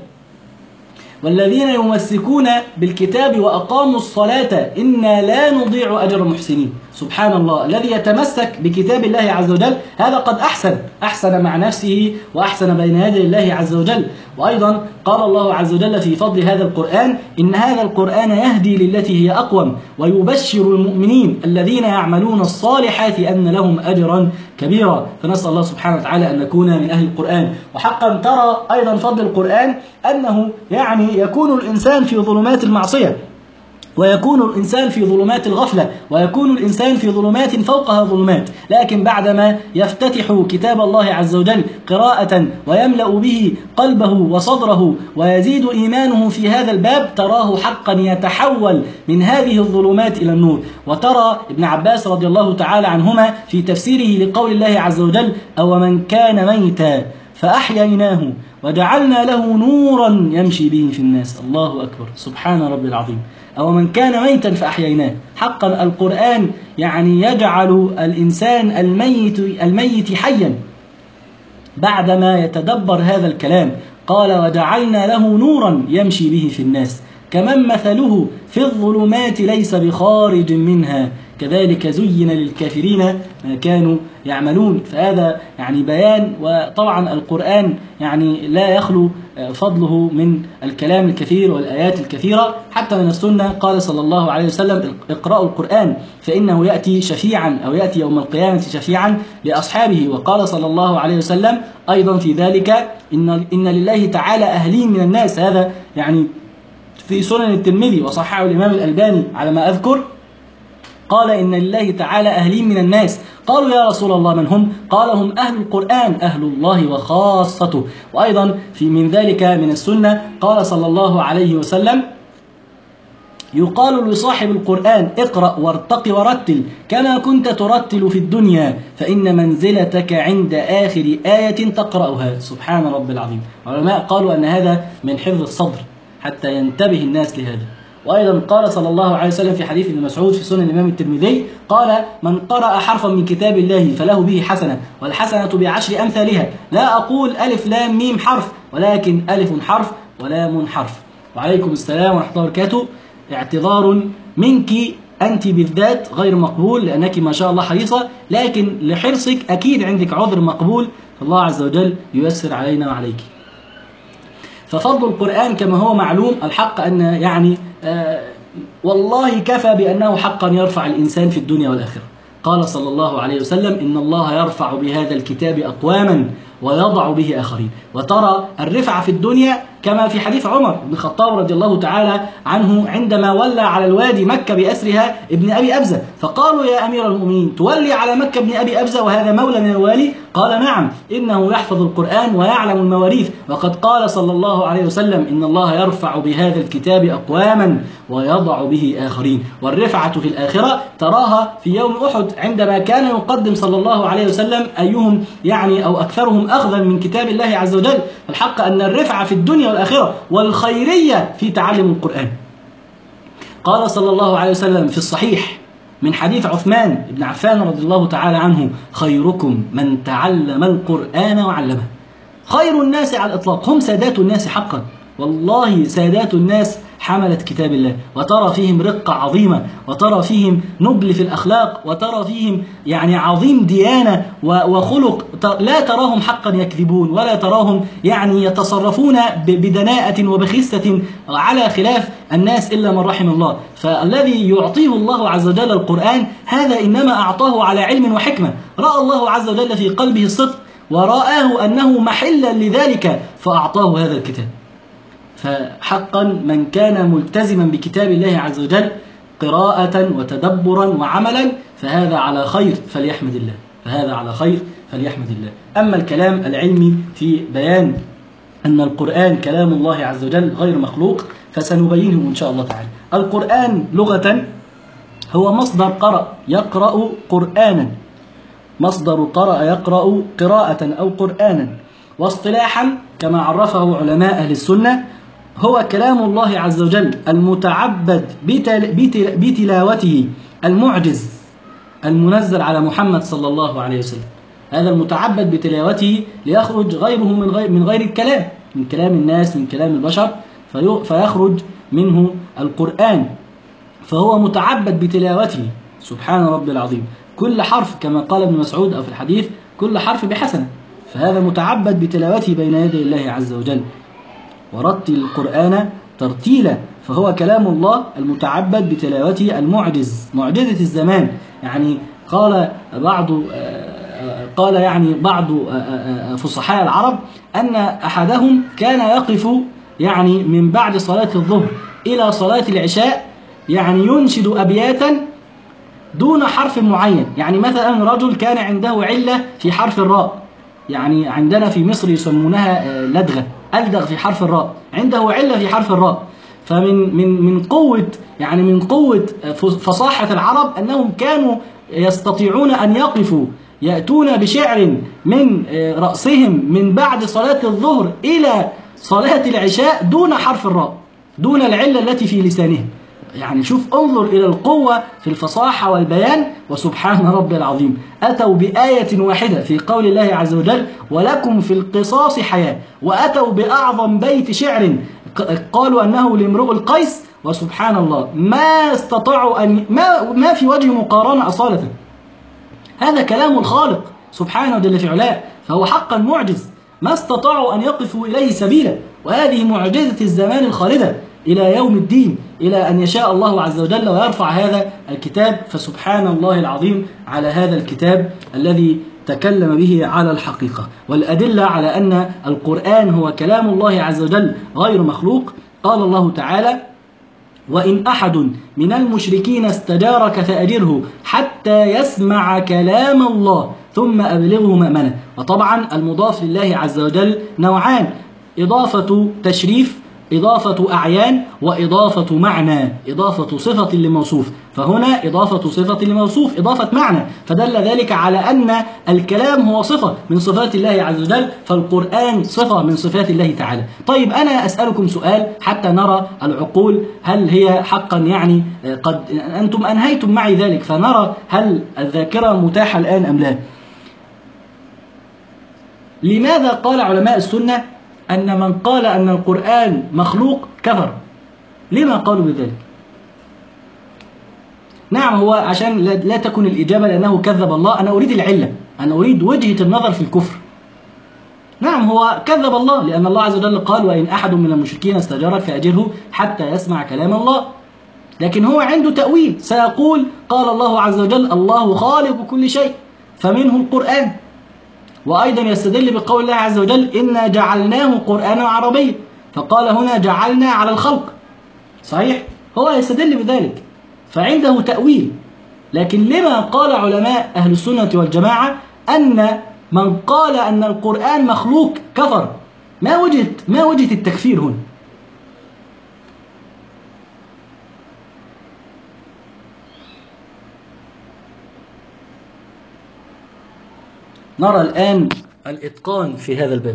والذين يمسكون بالكتاب وأقاموا الصلاة إنا لا نضيع أجر المحسنين. سبحان الله، الذي يتمسك بكتاب الله عز وجل هذا قد أحسن أحسن مع نفسه وأحسن بين يدي الله عز وجل. وأيضا قال الله عز وجل في فضل هذا القرآن: إن هذا القرآن يهدي للتي هي أقوم ويبشر المؤمنين الذين يعملون الصالحات أن لهم أجرا كبيرا. فنسأل الله سبحانه وتعالى أن نكون من أهل القرآن. وحقا ترى أيضا فضل القرآن أنه يعني يكون الإنسان في ظلمات المعصية، ويكون الإنسان في ظلمات الغفلة، ويكون الإنسان في ظلمات فوقها ظلمات، لكن بعدما يفتتح كتاب الله عز وجل قراءة ويملأ به قلبه وصدره ويزيد إيمانه في هذا الباب، تراه حقا يتحول من هذه الظلمات إلى النور. وترى ابن عباس رضي الله تعالى عنهما في تفسيره لقول الله عز وجل: أو من كان ميتا فأحييناه وجعلنا له نورا يمشي به في الناس. الله أكبر، سبحان ربي العظيم. أو من كان ميتا فأحييناه. حقا القرآن يعني يجعل الإنسان الميت الميت حيا بعدما يتدبر هذا الكلام. قال: وجعلنا له نورا يمشي به في الناس كمن مثله في الظلمات ليس بخارج منها كذلك زين للكافرين ما كانوا يعملون. فهذا يعني بيان. وطبعا القرآن يعني لا يخلو فضله من الكلام الكثير والآيات الكثيرة، حتى من السنة. قال صلى الله عليه وسلم: اقرأوا القرآن فإنه يأتي شفيعا أو يأتي يوم القيامة شفيعا لأصحابه. وقال صلى الله عليه وسلم أيضا في ذلك: إن, إن لله تعالى أهلين من الناس. هذا يعني في سنن الترمذي وصححه الإمام الألباني على ما أذكر. قال: إن لله تعالى أهلين من الناس. قالوا: يا رسول الله من هم؟ قال: هم أهل القرآن، أهل الله وخاصته. وأيضا في من ذلك من السنة قال صلى الله عليه وسلم: يقال لصاحب القرآن: اقرأ وارتق ورتل كما كنت ترتل في الدنيا، فإن منزلتك عند آخر آية تقرأها. سبحان رب العظيم. العلماء قالوا أن هذا من حفظ الصدر حتى ينتبه الناس لهذا. وأيضا قال صلى الله عليه وسلم في حديث ابن مسعود في سنن الإمام الترمذي قال: من قرأ حرفا من كتاب الله فله به حسنة، والحسنة بعشر أمثالها. لا أقول ألف لام ميم حرف، ولكن ألف حرف ولام حرف. وعليكم السلام ورحمة الله وبركاته. اعتذار منك أنت بالذات غير مقبول، لأنك ما شاء الله حريصة، لكن لحرصك أكيد عندك عذر مقبول، فالله عز وجل ييسر علينا وعليك. ففضل القرآن كما هو معلوم، الحق أن يعني آه والله كفى بأنه حقا يرفع الإنسان في الدنيا والآخرة. قال صلى الله عليه وسلم: إن الله يرفع بهذا الكتاب أقواما ويضع به آخرين. وترى الرفعة في الدنيا كما في حديث عمر بن الخطاب رضي الله تعالى عنه عندما ولى على الوادي مكة بأسرها ابن أبي أبزة، فقالوا: يا أمير المؤمنين تولي على مكة ابن أبي أبزة وهذا مولى من الوالي؟ قال: نعم، إنه يحفظ القرآن ويعلم المواريث، وقد قال صلى الله عليه وسلم: إن الله يرفع بهذا الكتاب أقواما ويضع به آخرين. والرفعة في الآخرة تراها في يوم أحد عندما كان يقدم صلى الله عليه وسلم أيهم يعني أو أكثرهم أخذا من كتاب الله عز وجل. الحق أن الرفعة في الدنيا والآخرة والخيرية في تعلم القرآن. قال صلى الله عليه وسلم في الصحيح من حديث عثمان بن عفان رضي الله تعالى عنه: خيركم من تعلم القرآن وعلمه. خير الناس على الإطلاق هم سادات الناس حقا، والله سادات الناس حملة كتاب الله، وترى فيهم رقة عظيمة، وترى فيهم نبل في الأخلاق، وترى فيهم يعني عظيم ديانة وخلق. لا تراهم حقا يكذبون، ولا تراهم يعني يتصرفون بدناءة وبخسة على خلاف الناس إلا من رحم الله. فالذي يعطيه الله عز وجل القرآن هذا إنما أعطاه على علم وحكمة. رأى الله عز وجل في قلبه الصدق، ورآه أنه محلا لذلك فأعطاه هذا الكتاب. فحقا من كان ملتزما بكتاب الله عز وجل قراءة وتدبرا وعملا فهذا على خير فليحمد الله، فهذا على خير فليحمد الله. أما الكلام العلمي في بيان أن القرآن كلام الله عز وجل غير مخلوق فسنبينه إن شاء الله تعالى. القرآن لغة هو مصدر قرأ يقرأ قرآنا، مصدر قرأ يقرأ قراءة أو قرآنا. واصطلاحا كما عرفه علماء أهل السنة هو كلام الله عز وجل المتعبد بتل... بتل... بتلاوته المعجز المنزل على محمد صلى الله عليه وسلم. هذا المتعبد بتلاوته ليخرج غيره من غير من غير الكلام، من كلام الناس، من كلام البشر، في... فيخرج منه القرآن. فهو متعبد بتلاوته سبحان رب العظيم. كل حرف كما قال ابن مسعود أو في الحديث: كل حرف بحسنة. فهذا متعبد بتلاوته بين يدي الله عز وجل. ورتل القرآن ترتيلا، فهو كلام الله المتعبد بتلاوته المعجز، معجزة الزمان. يعني قال بعض قال يعني بعض فصحاء العرب أن أحدهم كان يقف يعني من بعد صلاة الظهر إلى صلاة العشاء يعني ينشد أبياتا دون حرف معين. يعني مثلا رجل كان عنده علة في حرف الراء، يعني عندنا في مصر يسمونها لدغة، ألدغ في حرف الراء، عنده علة في حرف الراء. فمن من من قوة يعني من قوة فصاحة العرب أنهم كانوا يستطيعون أن يقفوا يأتون بشعر من رأسهم من بعد صلاة الظهر إلى صلاة العشاء دون حرف الراء، دون العلة التي في لسانهم. يعني شوف، انظر إلى القوة في الفصاحة والبيان. وسبحان رب العظيم أتوا بآية واحدة في قول الله عز وجل: ولكم في القصاص حياة. وأتوا بأعظم بيت شعر قالوا أنه لامرؤ القيس، وسبحان الله ما استطاعوا أن ما, ما في وجه مقارنة أصالة. هذا كلام الخالق سبحانه جل في علاه، فهو حقا معجز ما استطاعوا أن يقفوا إليه سبيلا. وهذه معجزة الزمان الخالدة إلى يوم الدين، إلى أن يشاء الله عز وجل ويرفع هذا الكتاب. فسبحان الله العظيم على هذا الكتاب الذي تكلم به على الحقيقة. والأدلة على أن القرآن هو كلام الله عز وجل غير مخلوق، قال الله تعالى: وإن أحد من المشركين استجارك فأجره حتى يسمع كلام الله ثم أبلغه مأمنه. وطبعا المضاف لله عز وجل نوعان: إضافة تشريف، إضافة أعيان، وإضافة معنى، إضافة صفة لموصوف. فهنا إضافة صفة لموصوف، إضافة معنى، فدل ذلك على أن الكلام هو صفة من صفات الله عز وجل، فالقرآن صفة من صفات الله تعالى. طيب أنا أسألكم سؤال حتى نرى العقول هل هي حقا يعني قد أنتم أنهيتم معي ذلك، فنرى هل الذاكرة متاحة الآن أم لا. لماذا قال علماء السنة أن من قال أن القرآن مخلوق كفر؟ لما قالوا بذلك؟ نعم، هو عشان لا تكون الإجابة لأنه كذب الله. أنا أريد العلة، أنا أريد وجهة النظر في الكفر. نعم، هو كذب الله لأن الله عز وجل قال: وإن أحد من المشركين استجارك فأجره حتى يسمع كلام الله. لكن هو عنده تأويل، سيقول: قال الله عز وجل: الله خالق كل شيء، فمنه القرآن. وأيضا يستدل بقول الله عز وجل: إنا جعلناه قرآنا عربيا، فقال هنا جعلنا على الخلق. صحيح؟ هو يستدل بذلك، فعنده تأويل. لكن لما قال علماء أهل السنة والجماعة أن من قال أن القرآن مخلوق كفر؟ ما وجهة ما وجهة التكفير هنا؟ نرى الآن الإتقان في هذا الباب.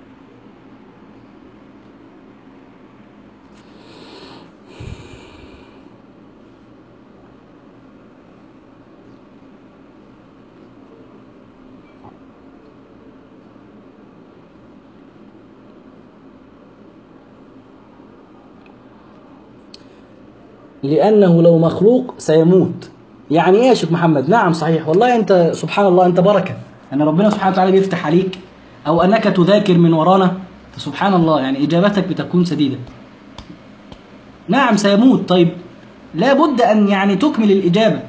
لأنه لو مخلوق سيموت. يعني إيه يا شيخ محمد؟ نعم صحيح، والله أنت سبحان الله أنت بركة، أن ربنا سبحانه وتعالى بيفتح عليك، أو أنك تذاكر من ورانا، فسبحان الله يعني إجابتك بتكون سديدة. نعم سيموت. طيب لا بد أن يعني تكمل الإجابة.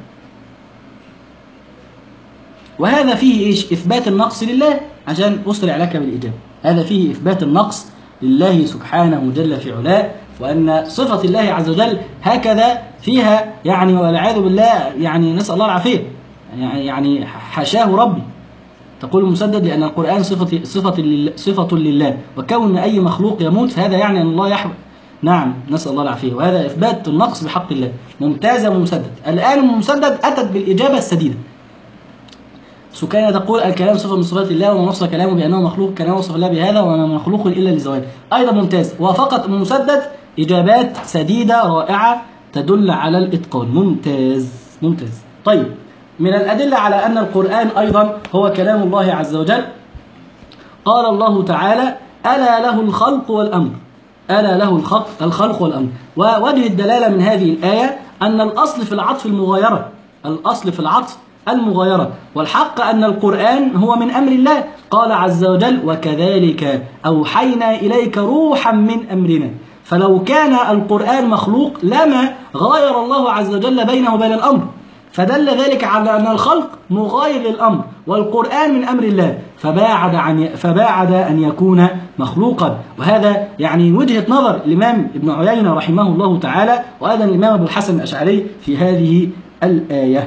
وهذا فيه إيش؟ إثبات النقص لله، عشان أسرع لك بالإجابة. هذا فيه إثبات النقص لله سبحانه جل في علاه، وأن صفة الله عز وجل هكذا فيها يعني والعياذ بالله يعني نسأل الله العافية، يعني حاشاه ربي. تقول المسدد: لأن القرآن صفة صفة صفة لله، وكون أي مخلوق يموت فهذا يعني أن الله يحب. نعم نسأل الله العافية، وهذا إثبات النقص بحق الله. ممتاز يا مسدد. الآن مسدد أتت بالإجابة السديدة. سكينة تقول: الكلام صفة من صفات الله، ومن وصف كلامه بأنه مخلوق كان وصف الله بهذا، وما مخلوق إلا لزوال. أيضا ممتاز. وفقط مسدد إجابات سديدة رائعة تدل على الإتقان. ممتاز ممتاز. طيب، من الأدلة على أن القرآن أيضا هو كلام الله عز وجل، قال الله تعالى: ألا له الخلق والأمر. ألا له الخلق الخلق والأمر. ووجه الدلالة من هذه الآية أن الأصل في العطف المغايرة، الأصل في العطف المغايرة، والحق أن القرآن هو من أمر الله. قال عز وجل: وكذلك أوحينا إليك روحا من أمرنا. فلو كان القرآن مخلوق لما غاير الله عز وجل بينه وبين الأمر، فدل ذلك على أن الخلق مغاير للأمر، والقرآن من أمر الله، فباعد عن فباعد أن يكون مخلوقا. وهذا يعني وجهة نظر الإمام ابن عيينة رحمه الله تعالى، وأيضا الإمام أبو الحسن الأشعري في هذه الآية.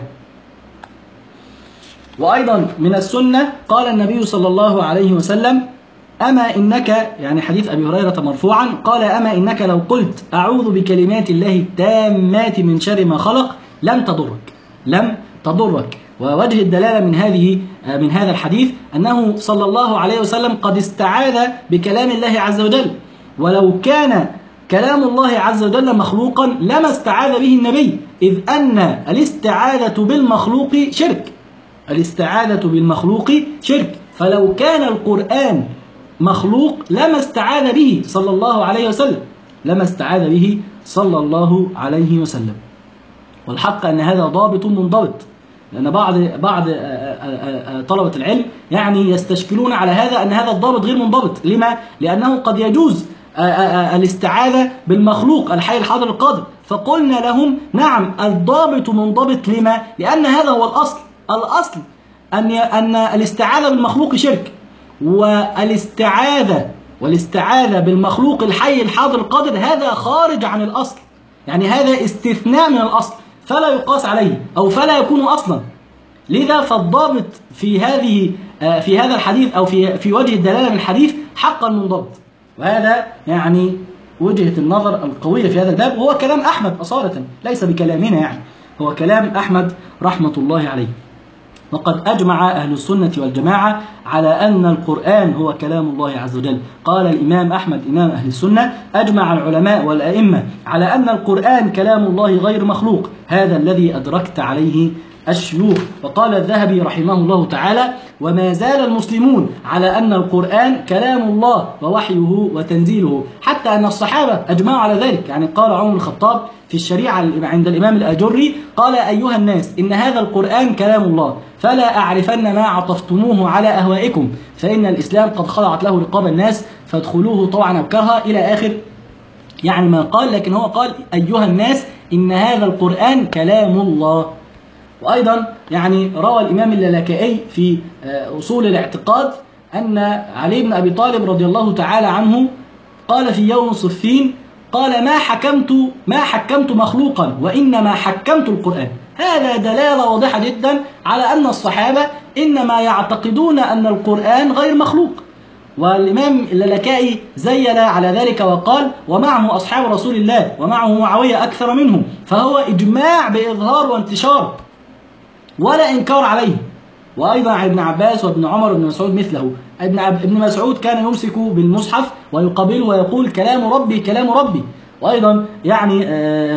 وأيضا من السنة قال النبي صلى الله عليه وسلم: أما إنك، يعني حديث أبي هريرة مرفوعا، قال: أما إنك لو قلت أعوذ بكلمات الله التامات من شر ما خلق لم تضرك لم تضرك. ووجه الدلالة من هذه من هذا الحديث أنه صلى الله عليه وسلم قد استعاذ بكلام الله عز وجل، ولو كان كلام الله عز وجل مخلوقا لما استعاذ به النبي، إذ أن الاستعاذة بالمخلوق شرك. الاستعاذة بالمخلوق شرك، فلو كان القرآن مخلوق لما استعاذ به صلى الله عليه وسلم. لما استعاذ به صلى الله عليه وسلم. والحق أن هذا ضابط منضبط، لأن بعض بعض طلبة العلم يعني يستشكلون على هذا أن هذا الضابط غير منضبط. لما؟ لأنه قد يجوز الاستعاذة بالمخلوق الحي الحاضر القادر، فقلنا لهم نعم الضابط منضبط. لما؟ لأن هذا هو الأصل. الأصل أن أن الاستعاذة بالمخلوق شرك، والاستعاذة والاستعاذة بالمخلوق الحي الحاضر القادر هذا خارج عن الأصل، يعني هذا استثناء من الأصل فلا يقاس عليه أو فلا يكون أصلا. لذا فالضابط في هذه في هذا الحديث أو في في وجه الدلالة من الحديث حقا منضبط. وهذا يعني وجهة النظر القوية في هذا الباب، وهو كلام أحمد أصالة ليس بكلامنا، يعني هو كلام أحمد رحمة الله عليه. وقد أجمع أهل السنة والجماعة على أن القرآن هو كلام الله عز وجل. قال الإمام أحمد إمام أهل السنة: أجمع العلماء والأئمة على أن القرآن كلام الله غير مخلوق، هذا الذي أدركت عليه الشيوخ. وقال الذهبي رحمه الله تعالى: وما زال المسلمون على أن القرآن كلام الله ووحيه وتنزيله، حتى أن الصحابة أجمعوا على ذلك. يعني قال عمر بن الخطاب في الشريعة عند الإمام الأجري قال: أيها الناس إن هذا القرآن كلام الله، فلا أعرفن ما عطفتموه على أهوائكم، فإن الإسلام قد خضعت له رقاب الناس فادخلوه طوعا أو كرها، إلى آخر يعني ما قال. لكن هو قال: أيها الناس إن هذا القرآن كلام الله. وأيضا يعني روى الإمام اللالكائي في أصول الاعتقاد أن علي بن أبي طالب رضي الله تعالى عنه قال في يوم صفين: قال ما حكمت ما حكمت مخلوقا وإنما حكمت القرآن. هذا دلالة واضحة جدا على أن الصحابة إنما يعتقدون أن القرآن غير مخلوق. والإمام اللالكائي زيل على ذلك وقال: ومعه أصحاب رسول الله ومعه معاوية أكثر منهم، فهو إجماع بإظهار وانتشار ولا إنكار عليه. وأيضا عن ابن عباس وابن عمر وابن مسعود مثله. ابن ابن مسعود كان يمسك بالمصحف ويقابله ويقول: كلام ربي كلام ربي. وأيضا يعني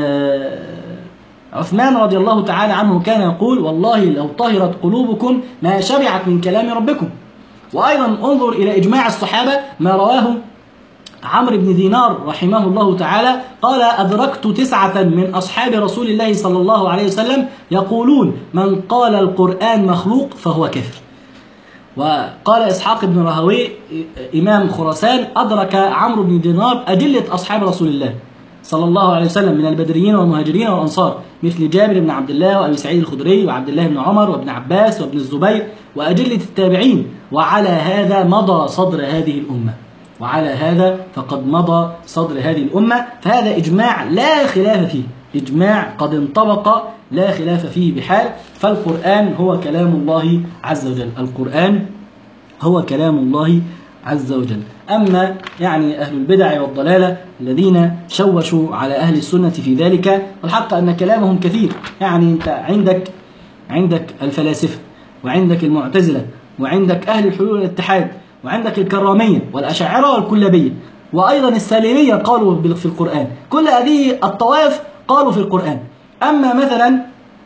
عثمان رضي الله تعالى عنه كان يقول: والله لو طهرت قلوبكم ما شبعت من كلام ربكم. وأيضا انظر إلى إجماع الصحابة ما رواه عمرو بن دينار رحمه الله تعالى قال: أدركت تسعة من أصحاب رسول الله صلى الله عليه وسلم يقولون: من قال القرآن مخلوق فهو كافر. وقال إسحاق بن راهويه إمام خراسان: أدرك عمرو بن دينار أجلة أصحاب رسول الله صلى الله عليه وسلم من البدريين والمهاجرين والأنصار، مثل جابر بن عبد الله وأبي سعيد الخدري وعبد الله بن عمر وابن عباس وابن الزبير وأجلة التابعين. وعلى هذا مضى صدر هذه الأمة وعلى هذا فقد مضى صدر هذه الأمة. فهذا إجماع لا خلاف فيه، إجماع قد انطبق لا خلاف فيه بحال. فالقرآن هو كلام الله عز وجل، القرآن هو كلام الله عز وجل. أما يعني أهل البدع والضلالة الذين شوشوا على أهل السنة في ذلك، والحق أن كلامهم كثير. يعني أنت عندك عندك الفلاسفة، وعندك المعتزلة، وعندك أهل الحلول والاتحاد، وعندك الكرامية والأشاعرة والكلابية، وأيضا السالمية قالوا في القرآن. كل هذه الطوائف قالوا في القرآن. أما مثلا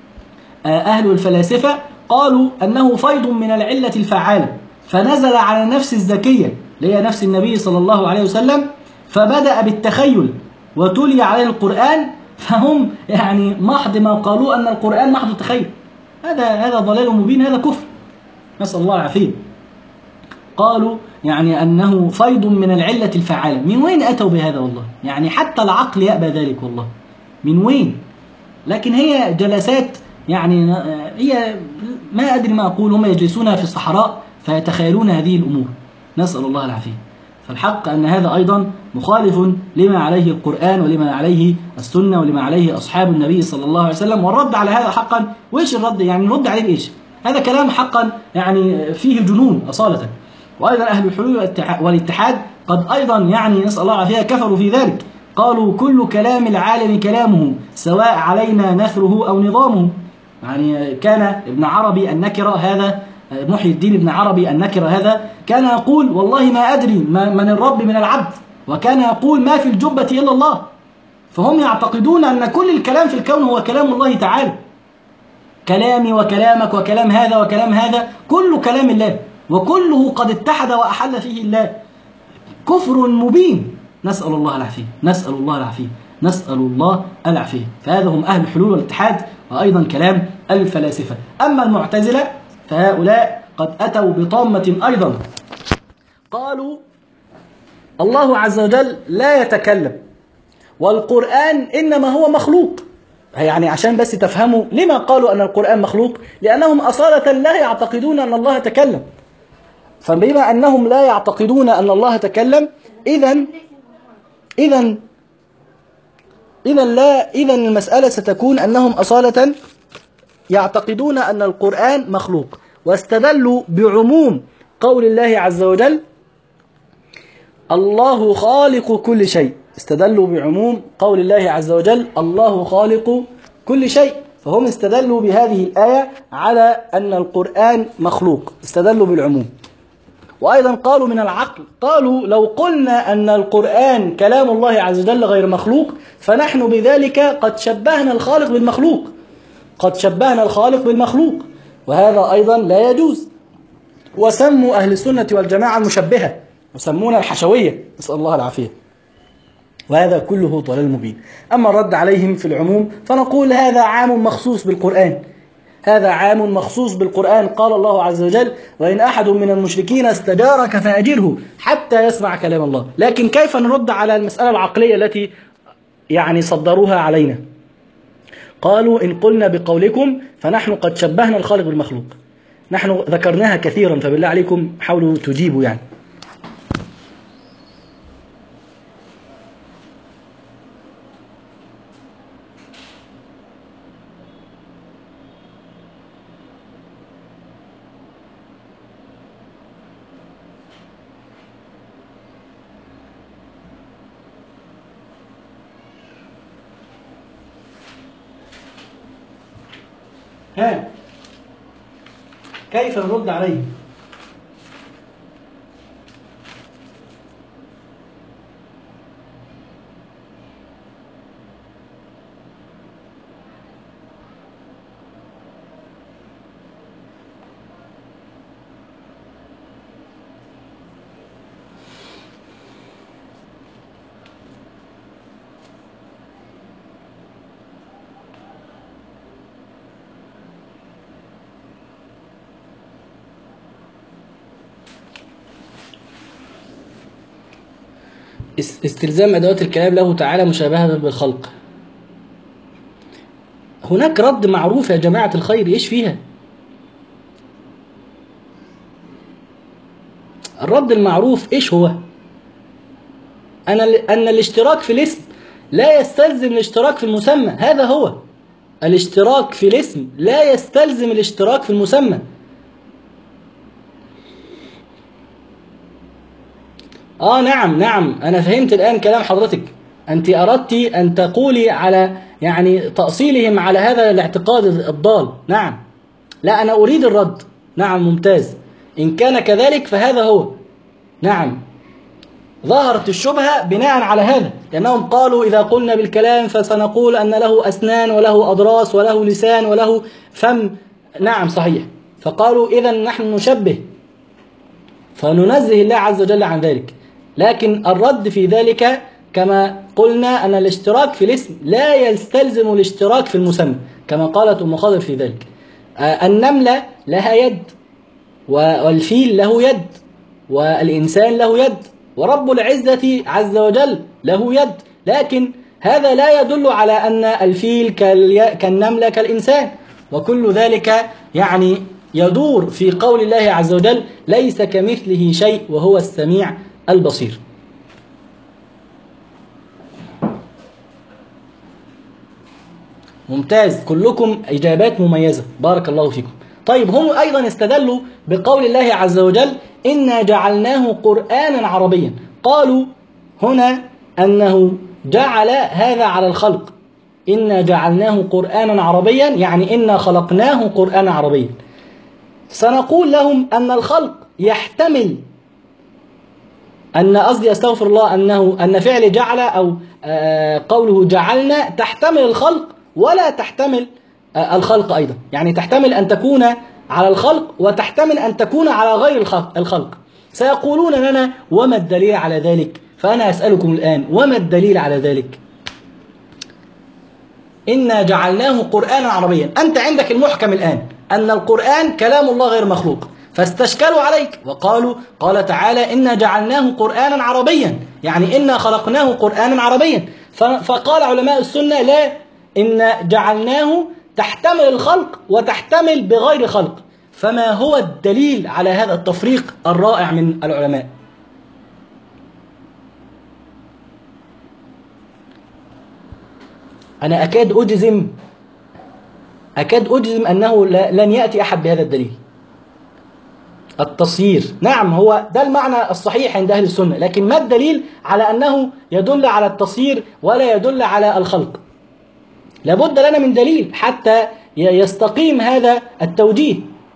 أهل الفلاسفة قالوا أنه فيض من العلة الفعالة، فنزل على النفس الزكية اللي هي نفس النبي صلى الله عليه وسلم، فبدأ بالتخيل وتلي عليه القرآن. فهم يعني محض ما قالوا أن القرآن محض التخيل. هذا هذا ضلال مبين، هذا كفر، نسأل الله العافية. قالوا يعني أنه فيض من العلة الفعالة. من وين أتوا بهذا والله؟ يعني حتى العقل يأبى ذلك والله، من وين؟ لكن هي جلسات، يعني هي ما أدري ما أقول، هم يجلسون في الصحراء فيتخيلون هذه الأمور، نسأل الله العافية. فالحق أن هذا أيضا مخالف لما عليه القرآن ولما عليه السنة ولما عليه أصحاب النبي صلى الله عليه وسلم. والرد على هذا حقا، وإيش الرد؟ يعني نرد عليه بإيش؟ هذا كلام حقا يعني فيه جنون أصالة. وأيضا أهل الحلول والاتحاد قد أيضا يعني نسأل الله العافية كفروا في ذلك. قالوا: كل كلام العالم كلامه سواء علينا نثره أو نظامه. يعني كان ابن عربي النكرة هذا، محي الدين ابن عربي النكرة هذا، كان يقول: والله ما أدري من الرب من العبد، وكان يقول: ما في الجبة إلا الله. فهم يعتقدون أن كل الكلام في الكون هو كلام الله تعالى، كلامي وكلامك وكلام هذا وكلام هذا كل كلام الله، وكله قد اتحد وأحل فيه الله. كفر مبين، نسأل الله العافية، نسأل الله العافية، نسأل الله العافية. فهذا هم أهل الحلول والاتحاد، وأيضا كلام الفلاسفة. أما المعتزلة فهؤلاء قد أتوا بطامة أيضا، قالوا الله عز وجل لا يتكلم، والقرآن إنما هو مخلوق. يعني عشان بس تفهموا لما قالوا أن القرآن مخلوق، لأنهم أصالة لا يعتقدون أن الله تكلم. فبما أنهم لا يعتقدون أن الله تكلم، إذن إذن إذن لا إذن المسألة ستكون أنهم أصالة يعتقدون أن القرآن مخلوق، واستدلوا بعموم قول الله عز وجل الله خالق كل شيء. استدلوا بعموم قول الله عز وجل الله خالق كل شيء، فهم استدلوا بهذه الآية على أن القرآن مخلوق، استدلوا بالعموم. وأيضا قالوا من العقل، قالوا لو قلنا أن القرآن كلام الله عز وجل غير مخلوق فنحن بذلك قد شبهنا الخالق بالمخلوق، قد شبهنا الخالق بالمخلوق، وهذا أيضا لا يجوز. وسموا أهل السنة والجماعة المشبهة، وسمونا الحشوية، نسأل الله العافية. وهذا كله ضلال مبين. أما الرد عليهم في العموم فنقول هذا عام مخصوص بالقرآن، هذا عام مخصوص بالقرآن. قال الله عز وجل وإن أحد من المشركين استجارك فأجره حتى يسمع كلام الله. لكن كيف نرد على المسألة العقلية التي يعني صدروها علينا؟ قالوا إن قلنا بقولكم فنحن قد شبهنا الخالق بالمخلوق. نحن ذكرناها كثيرا، فبالله عليكم حاولوا تجيبوا يعني. ها كيف نرد عليه؟ استلزام أدوات الكلام له تعالى مشابهة بالخلق. هناك رد معروف يا جماعة الخير، إيش فيها؟ الرد المعروف إيش هو؟ أن أن الاشتراك في الاسم لا يستلزم الاشتراك في المسمى، هذا هو. الاشتراك في الاسم لا يستلزم الاشتراك في المسمى. آه نعم نعم أنا فهمت الآن كلام حضرتك. أنت أردت أن تقولي على يعني تأصيلهم على هذا الاعتقاد الضال. نعم، لا أنا أريد الرد. نعم ممتاز، إن كان كذلك فهذا هو. نعم، ظهرت الشبهة بناء على هذا، لأنهم قالوا إذا قلنا بالكلام فسنقول أن له أسنان وله أضراس وله لسان وله فم. نعم صحيح، فقالوا إذا نحن نشبه فننزه الله عز وجل عن ذلك. لكن الرد في ذلك كما قلنا أن الاشتراك في الاسم لا يستلزم الاشتراك في المسمى، كما قالت أم خضر في ذلك. النملة لها يد، والفيل له يد، والإنسان له يد، ورب العزة عز وجل له يد، لكن هذا لا يدل على أن الفيل كالنملة كالإنسان. وكل ذلك يعني يدور في قول الله عز وجل ليس كمثله شيء وهو السميع البصير. ممتاز، كلكم إجابات مميزة، بارك الله فيكم. طيب هم أيضا استدلوا بقول الله عز وجل إنا جعلناه قرآنا عربيا. قالوا هنا أنه جعل هذا على الخلق، إنا جعلناه قرآنا عربيا يعني إنا خلقناه قرآنا عربيا. سنقول لهم أن الخلق يحتمل أن قصدي أستغفر الله أنه أن فعل جعل أو قوله جعلنا تحتمل الخلق ولا تحتمل الخلق أيضا، يعني تحتمل أن تكون على الخلق وتحتمل أن تكون على غير الخلق. سيقولون لنا وما الدليل على ذلك؟ فأنا أسألكم الآن وما الدليل على ذلك؟ إنا جعلناه قرآنا عربيا. أنت عندك المحكم الآن أن القرآن كلام الله غير مخلوق، فاستشكلوا عليك وقالوا قال تعالى إنا جعلناه قرآنا عربيا، يعني إنا خلقناه قرآنا عربيا. فقال علماء السنة لا، إن جعلناه تحتمل الخلق وتحتمل بغير خلق. فما هو الدليل على هذا التفريق الرائع من العلماء؟ أنا أكاد أجزم أكاد أجزم أنه لن يأتي أحد بهذا الدليل. التصيير، نعم هو ده المعنى الصحيح عند أهل السنة، لكن ما الدليل على أنه يدل على التصيير ولا يدل على الخلق؟ لابد لنا من دليل حتى يستقيم هذا التوجيه.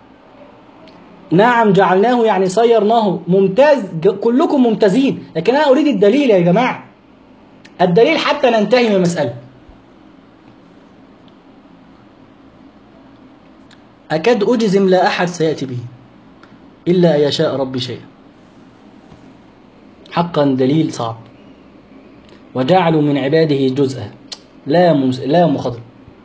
نعم جعلناه يعني صيرناه، ممتاز، كلكم ممتازين، لكن أنا أريد الدليل يا جماعة، الدليل حتى ننتهي من المسألة. أكاد أجزم لا أحد سيأتي به إلا أن يشاء ربي شيئا. حقا دليل صعب. وجعلوا من عباده جزءا، لا ممس... لا مخضر.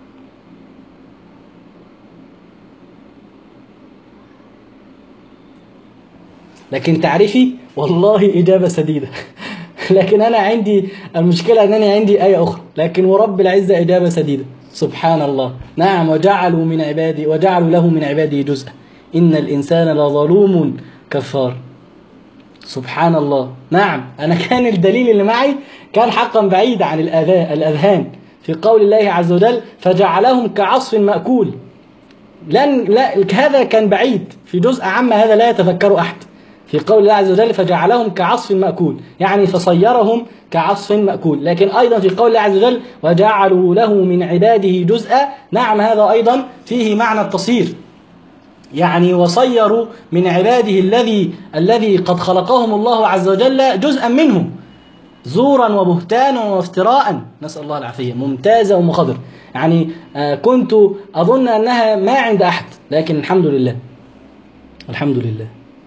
لكن تعرفي والله إجابة سديدة. لكن أنا عندي المشكلة أنني عندي آية أخرى، لكن ورب العزة إجابة سديدة. سبحان الله. نعم وجعلوا من عباده وجعلوا له من عباده جزءا إن الإنسان لظلوم كفار. سبحان الله. نعم أنا كان الدليل اللي معي كان حقا بعيد عن الأذهان في قول الله عز وجل فجعلهم كعصف مأكول. لن لا هذا كان بعيد في جزء عام، هذا لا يتذكر أحد. في قول الله عز وجل فجعلهم كعصف مأكول، يعني فصيرهم كعصف مأكول. لكن أيضا في قول الله عز وجل وجعلوا له من عباده جزءا، نعم هذا أيضا فيه معنى التصير، يعني وصيروا من عباده الذي الذي قد خلقهم الله عز وجل جزءا منهم زورا وبهتانا وافتراء، نسأل الله العافية. ممتازة ومخضر، يعني آه كنت أظن أنها ما عند أحد، لكن الحمد لله الحمد لله.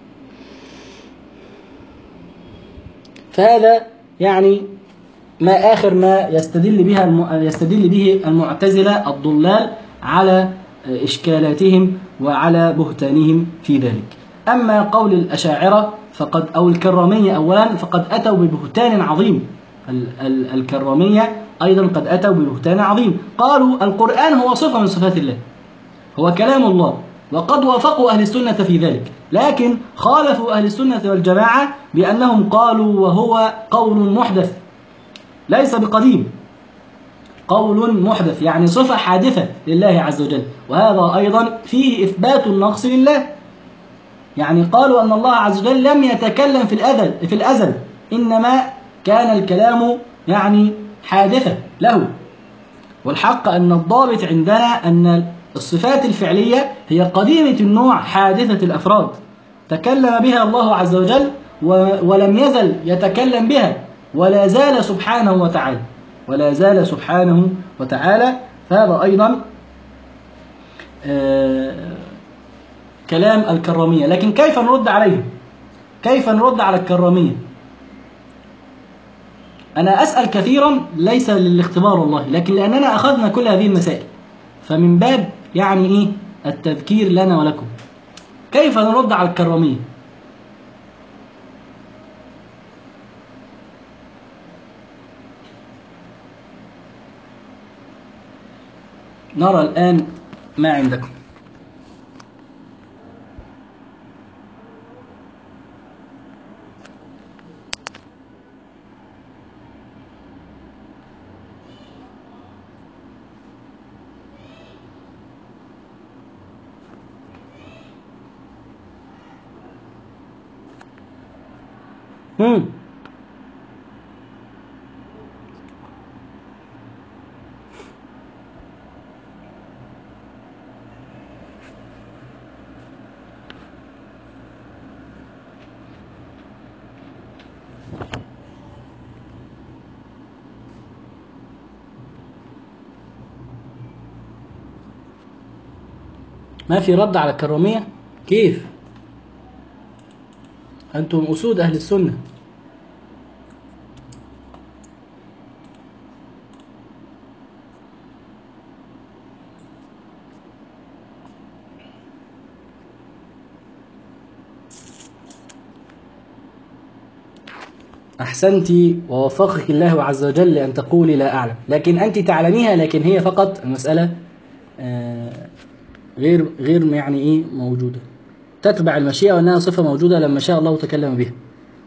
فهذا يعني ما آخر ما يستدل بها الم... يستدل به المعتزلة الضلال على إشكالاتهم وعلى بهتانهم في ذلك. أما قول الأشاعرة فقد أو الكرامية أولا فقد أتوا ببهتان عظيم. ال... ال... الكرامية أيضا قد أتوا ببهتان عظيم. قالوا القرآن هو صفة من صفات الله، هو كلام الله، وقد وافقوا أهل السنة في ذلك، لكن خالفوا أهل السنة والجماعة بأنهم قالوا وهو قول محدث ليس بقديم، قول محدث يعني صفة حادثة لله عز وجل، وهذا أيضا فيه إثبات النقص لله. يعني قالوا أن الله عز وجل لم يتكلم في الأزل في الأزل إنما كان الكلام يعني حادثة له. والحق أن الضابط عندنا أن الصفات الفعلية هي قديمة النوع حادثة الأفراد، تكلم بها الله عز وجل ولم يزل يتكلم بها، ولا زال سبحانه وتعالى ولا زال سبحانه وتعالى. فهذا أيضا آه كلام الكرامية. لكن كيف نرد عليهم؟ كيف نرد على الكرامية؟ أنا أسأل كثيرا ليس للاختبار والله، لكن لأننا أخذنا كل هذه المسائل، فمن باب يعني إيه التذكير لنا ولكم. كيف نرد على الكرامية؟ نرى الآن ما عندكم. هم ما في رد على الكرامية؟ كيف؟ أنتم أسود أهل السنة. أحسنت ووفقك الله عز وجل لأن تقولي لا أعلم، لكن أنت تعلميها، لكن هي فقط المسألة غير غير يعني إيه موجودة، تتبع المشيئة وأنها صفة موجودة لما شاء الله تكلم بها.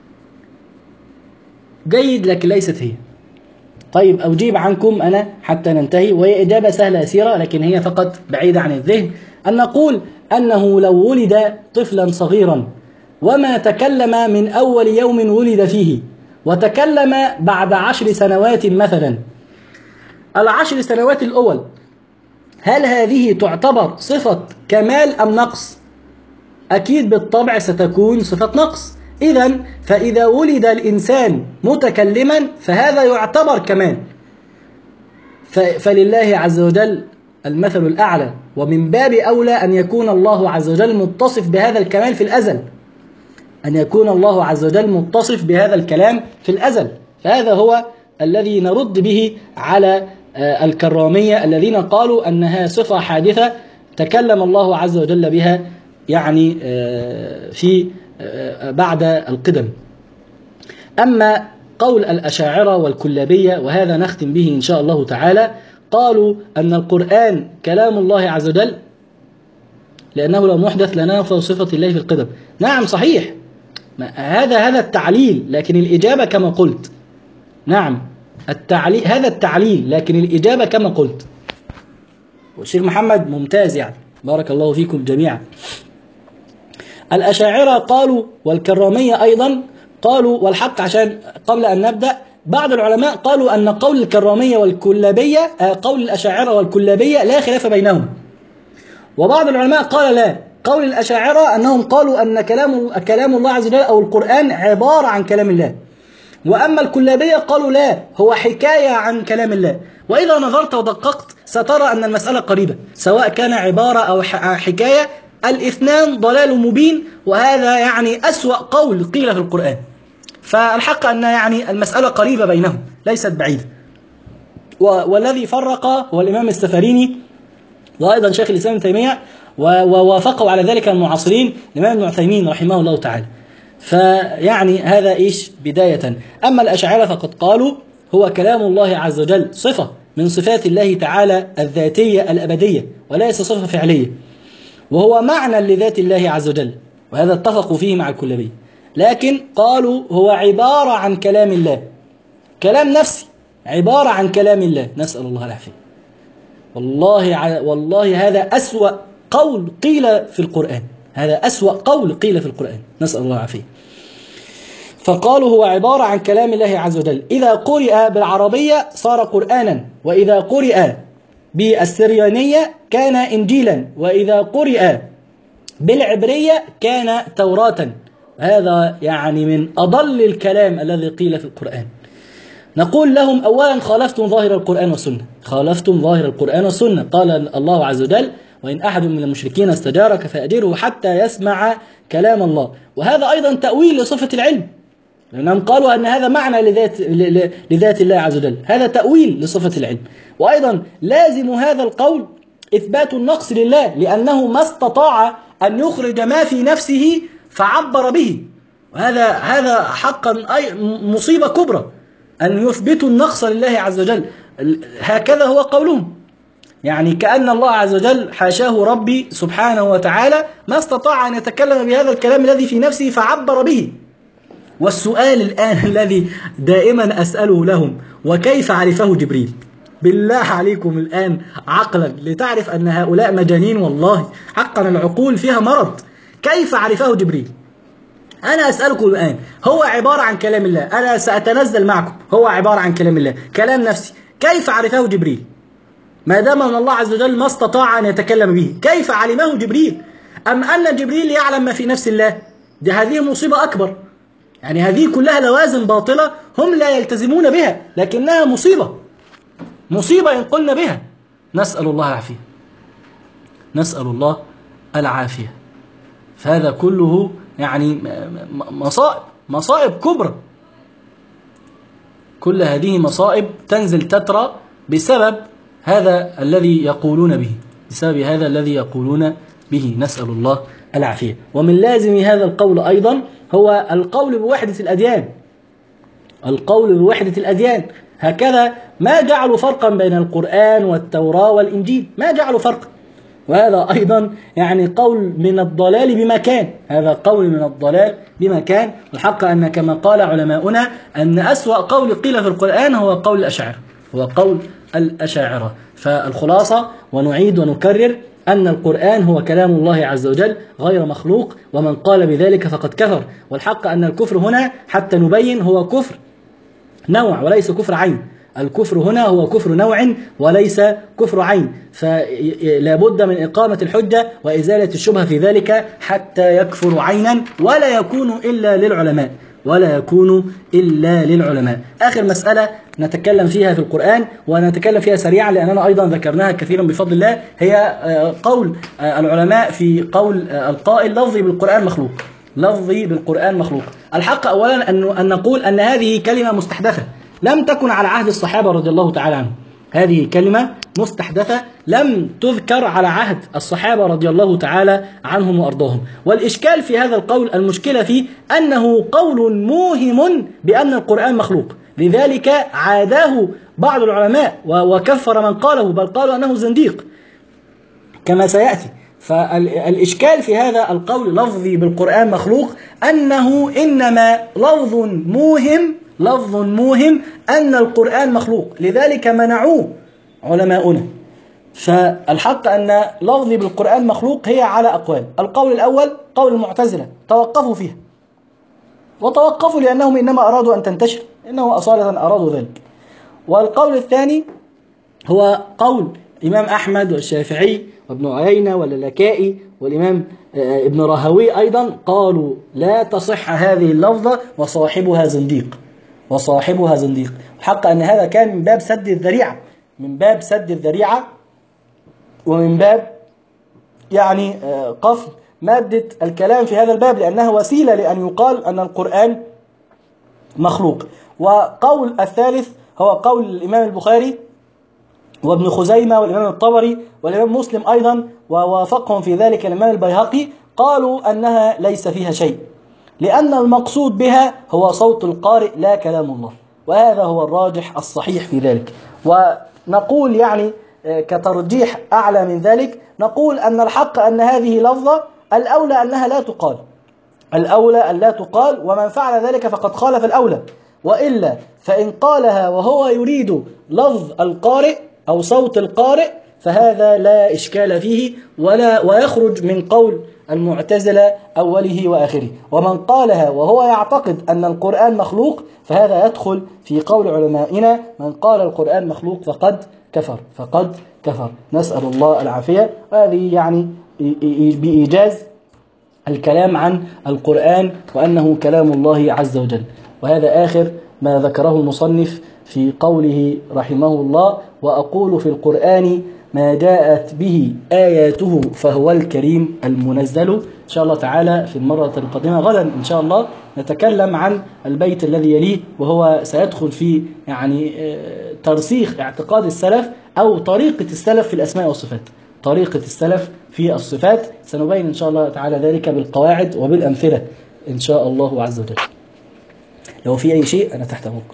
جيد، لكن ليست هي. طيب أجيب عنكم أنا حتى ننتهي، وهي إجابة سهلة يسيرة لكن هي فقط بعيدة عن الذهن، أن نقول أنه لو ولد طفلا صغيرا وما تكلم من أول يوم ولد فيه وتكلم بعد عشر سنوات مثلا، العشر سنوات الأول هل هذه تعتبر صفة كمال أم نقص؟ أكيد بالطبع ستكون صفة نقص. إذن فإذا ولد الإنسان متكلما فهذا يعتبر كمال، فلله عز وجل المثل الأعلى، ومن باب أولى أن يكون الله عز وجل متصف بهذا الكمال في الأزل، أن يكون الله عز وجل متصف بهذا الكلام في الأزل. فهذا هو الذي نرد به على الكرامية الذين قالوا أنها صفة حادثة تكلم الله عز وجل بها يعني في بعد القدم. أما قول الأشاعرة والكلابية، وهذا نختم به إن شاء الله تعالى، قالوا أن القرآن كلام الله عز وجل لأنه لو محدث لنافى صفة الله في القدم. نعم صحيح، هذا هذا التعليل، لكن الإجابة كما قلت. نعم التعليل، هذا التعليل، لكن الإجابة كما قلت. والشيخ محمد ممتاز يعني، بارك الله فيكم جميعا. الأشاعرة قالوا والكرامية أيضا قالوا، والحق عشان قبل أن نبدأ، بعض العلماء قالوا أن قول الكرامية والكلابية قول الأشاعرة والكلابية لا خلاف بينهم، وبعض العلماء قال لا، قول الأشاعرة أنهم قالوا أن كلام كلام الله عز وجل أو القرآن عبارة عن كلام الله، وأما الكلابية قالوا لا، هو حكاية عن كلام الله. وإذا نظرت ودققت سترى أن المسألة قريبة، سواء كان عبارة أو حكاية، الاثنان ضلال مبين، وهذا يعني أسوأ قول قيل في القرآن. فالحق أن يعني المسألة قريبة بينهم ليست بعيدة. والذي فرق هو الإمام السفريني وأيضا شيخ الإسلام ابن تيمية، ووافقوا على ذلك المعاصرين الإمام ابن عثيمين رحمه الله تعالى. فيعني هذا إيش بداية. أما الأشاعرة فقد قالوا هو كلام الله عز وجل صفة من صفات الله تعالى الذاتية الأبدية، وليس صفة فعلية، وهو معنى لذات الله عز وجل، وهذا اتفقوا فيه مع الكلابية. لكن قالوا هو عبارة عن كلام الله، كلام نفسي، عبارة عن كلام الله، نسأل الله العافية. والله والله هذا أسوأ قول قيل في القرآن، هذا أسوأ قول قيل في القرآن، نسأل الله العافية. فقالوا هو عبارة عن كلام الله عز وجل، إذا قرئ بالعربية صار قرآنا، وإذا قرئ بالسريانية كان إنجيلا، وإذا قرئ بالعبرية كان توراة. هذا يعني من أضل الكلام الذي قيل في القرآن. نقول لهم أولا خالفتم ظاهر القرآن والسنة، خالفتم ظاهر القرآن والسنة. قال الله عز وجل وإن أحد من المشركين استجارك فأجره حتى يسمع كلام الله، وهذا أيضا تأويل لصفة العلم، لأنهم قالوا أن هذا معنى لذات, لذات الله عز وجل، هذا تأويل لصفة العلم. وأيضا لازم هذا القول إثبات النقص لله، لأنه ما استطاع أن يخرج ما في نفسه فعبر به، وهذا هذا حقا أي مصيبة كبرى أن يثبتوا النقص لله عز وجل. هكذا هو قولهم، يعني كأن الله عز وجل حاشاه ربي سبحانه وتعالى ما استطاع أن يتكلم بهذا الكلام الذي في نفسه فعبر به. والسؤال الآن الذي دائما أسأله لهم، وكيف عرفه جبريل؟ بالله عليكم الآن عقلا لتعرف أن هؤلاء مجانين، والله حقا العقول فيها مرض. كيف عرفه جبريل؟ أنا أسألكم الآن، هو عبارة عن كلام الله، أنا سأتنزل معكم، هو عبارة عن كلام الله، كلام نفسي، كيف عرفه جبريل؟ ما دام أن الله عز وجل ما استطاع أن يتكلم به، كيف علمه جبريل؟ أم أن جبريل يعلم ما في نفس الله؟ دي هذه مصيبة أكبر، يعني هذه كلها لوازم باطلة هم لا يلتزمون بها، لكنها مصيبة، مصيبة إن قلنا بها. نسأل الله العافية، نسأل الله العافية. فهذا كله يعني مصائب، مصائب كبرى، كل هذه مصائب تنزل تترى بسبب هذا الذي يقولون به، بسبب هذا الذي يقولون به، نسأل الله العافية. ومن لازم هذا القول أيضا هو القول بوحدة الأديان، القول بوحدة الأديان. هكذا ما جعلوا فرقا بين القرآن والتوراة والإنجيل، ما جعلوا فرقا. وهذا أيضا يعني قول من الضلال بمكان، هذا قول من الضلال بمكان. الحق أن كما قال علماؤنا أن أسوأ قول قيل في القرآن هو قول الأشاعرة، هو قول الأشاعرة. فالخلاصة ونعيد ونكرر أن القرآن هو كلام الله عز وجل غير مخلوق، ومن قال بذلك فقد كفر. والحق أن الكفر هنا حتى نبين هو كفر نوع وليس كفر عين. الكفر هنا هو كفر نوع وليس كفر عين، فلا بد من إقامة الحجة وإزالة الشبهة في ذلك حتى يكفر عينا ولا يكون إلا للعلماء، ولا يكون إلا للعلماء. آخر مسألة نتكلم فيها في القرآن ونتكلم فيها سريعا لأننا أيضا ذكرناها كثيرا بفضل الله، هي قول العلماء في قول القائل لفظي بالقرآن مخلوق، لفظي بالقرآن مخلوق. الحق أولا أن نقول أن هذه كلمة مستحدثة لم تكن على عهد الصحابة رضي الله تعالى عنهم، هذه كلمة مستحدثة لم تذكر على عهد الصحابة رضي الله تعالى عنهم وأرضاهم. والإشكال في هذا القول، المشكلة فيه أنه قول موهم بأن القرآن مخلوق، لذلك عاداه بعض العلماء وكفر من قاله، بل قالوا أنه زنديق كما سيأتي. فالإشكال في هذا القول لفظي بالقرآن مخلوق أنه إنما لفظ موهم، لفظ موهم أن القرآن مخلوق، لذلك منعوه علماؤنا. فالحق أن لفظي بالقرآن مخلوق هي على أقوال. القول الأول قول المعتزلة توقفوا فيها، وتوقفوا لأنهم إنما أرادوا أن تنتشر، إنه أصالة أرادوا ذلك. والقول الثاني هو قول الإمام أحمد والشافعي وابن عيينة واللالكائي والإمام ابن راهوي أيضا، قالوا لا تصح هذه اللفظة وصاحبها زنديق، وصاحبها زنديق. الحق أن هذا كان من باب سد الذريعة، من باب سد الذريعة ومن باب يعني قفل مادة الكلام في هذا الباب، لأنها وسيلة لأن يقال أن القرآن مخلوق. وقول الثالث هو قول الإمام البخاري وابن خزيمة والإمام الطبري والإمام مسلم أيضا، ووافقهم في ذلك الإمام البيهقي، قالوا أنها ليس فيها شيء، لأن المقصود بها هو صوت القارئ لا كلام الله، وهذا هو الراجح الصحيح في ذلك. ونقول يعني كترجيح أعلى من ذلك، نقول أن الحق أن هذه لفظة الأولى أنها لا تقال، الأولى أن لا تقال، ومن فعل ذلك فقد خالف الأولى. وإلا فإن قالها وهو يريد لفظ القارئ أو صوت القارئ فهذا لا إشكال فيه ولا ويخرج من قول المعتزلة أوله وآخره. ومن قالها وهو يعتقد أن القرآن مخلوق فهذا يدخل في قول علمائنا من قال القرآن مخلوق فقد كفر، فقد كفر، نسأل الله العافية. وهذه يعني بإيجاز الكلام عن القرآن وأنه كلام الله عز وجل. وهذا آخر ما ذكره المصنف في قوله رحمه الله: وأقول في القرآن ما جاءت به آياته فهو الكريم المنزل. إن شاء الله تعالى في المرة القادمة غدا إن شاء الله نتكلم عن البيت الذي يليه، وهو سيدخل في يعني ترسيخ اعتقاد السلف أو طريقة السلف في الأسماء والصفات، طريقة السلف في الصفات. سنبين إن شاء الله تعالى ذلك بالقواعد وبالأمثلة إن شاء الله عز وجل. لو في أي شيء أنا تحت أمركم.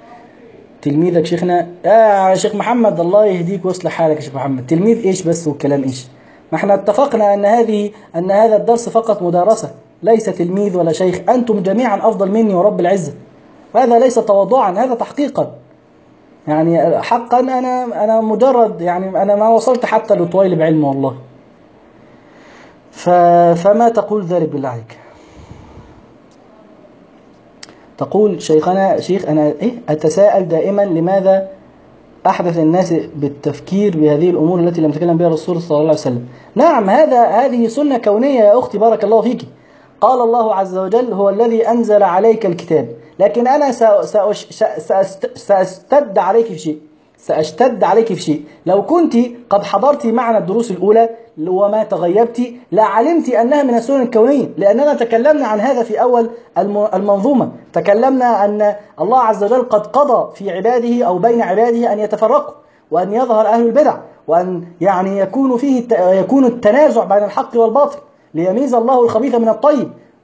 تلميذك شيخنا يا شيخ محمد، الله يهديك ويصلح حالك يا شيخ محمد. تلميذ إيش بس والكلام إيش؟ ما احنا اتفقنا أن هذه أن هذا الدرس فقط مدارسة، ليس تلميذ ولا شيخ. أنتم جميعا أفضل مني ورب العزة، وهذا ليس تواضعا، هذا تحقيقا. يعني حقا أنا أنا مجرد يعني أنا ما وصلت حتى لطويل بعلم والله. فما تقول ذلك بالله عليك؟ تقول شيخنا شيخ أنا إيه أتساءل دائما لماذا أحدث الناس بالتفكير بهذه الأمور التي لم يتكلم بها الرسول صلى الله عليه وسلم. نعم، هذا هذه سنة كونية يا أختي، بارك الله فيك. قال الله عز وجل: هو الذي أنزل عليك الكتاب. لكن أنا سأشتد عليك في شيء، سأشتد عليك في شيء. لو كنت قد حضرت معنا الدروس الأولى وما تغيبت لعلمت أنها من السنن الكونية، لأننا تكلمنا عن هذا في أول المنظومة. تكلمنا أن الله عز وجل قد قضى في عباده أو بين عباده أن يتفرقوا وأن يظهر أهل البدع وأن يعني يكون فيه يكون التنازع بين الحق والباطل ليميز الله الخبيث من الطيب.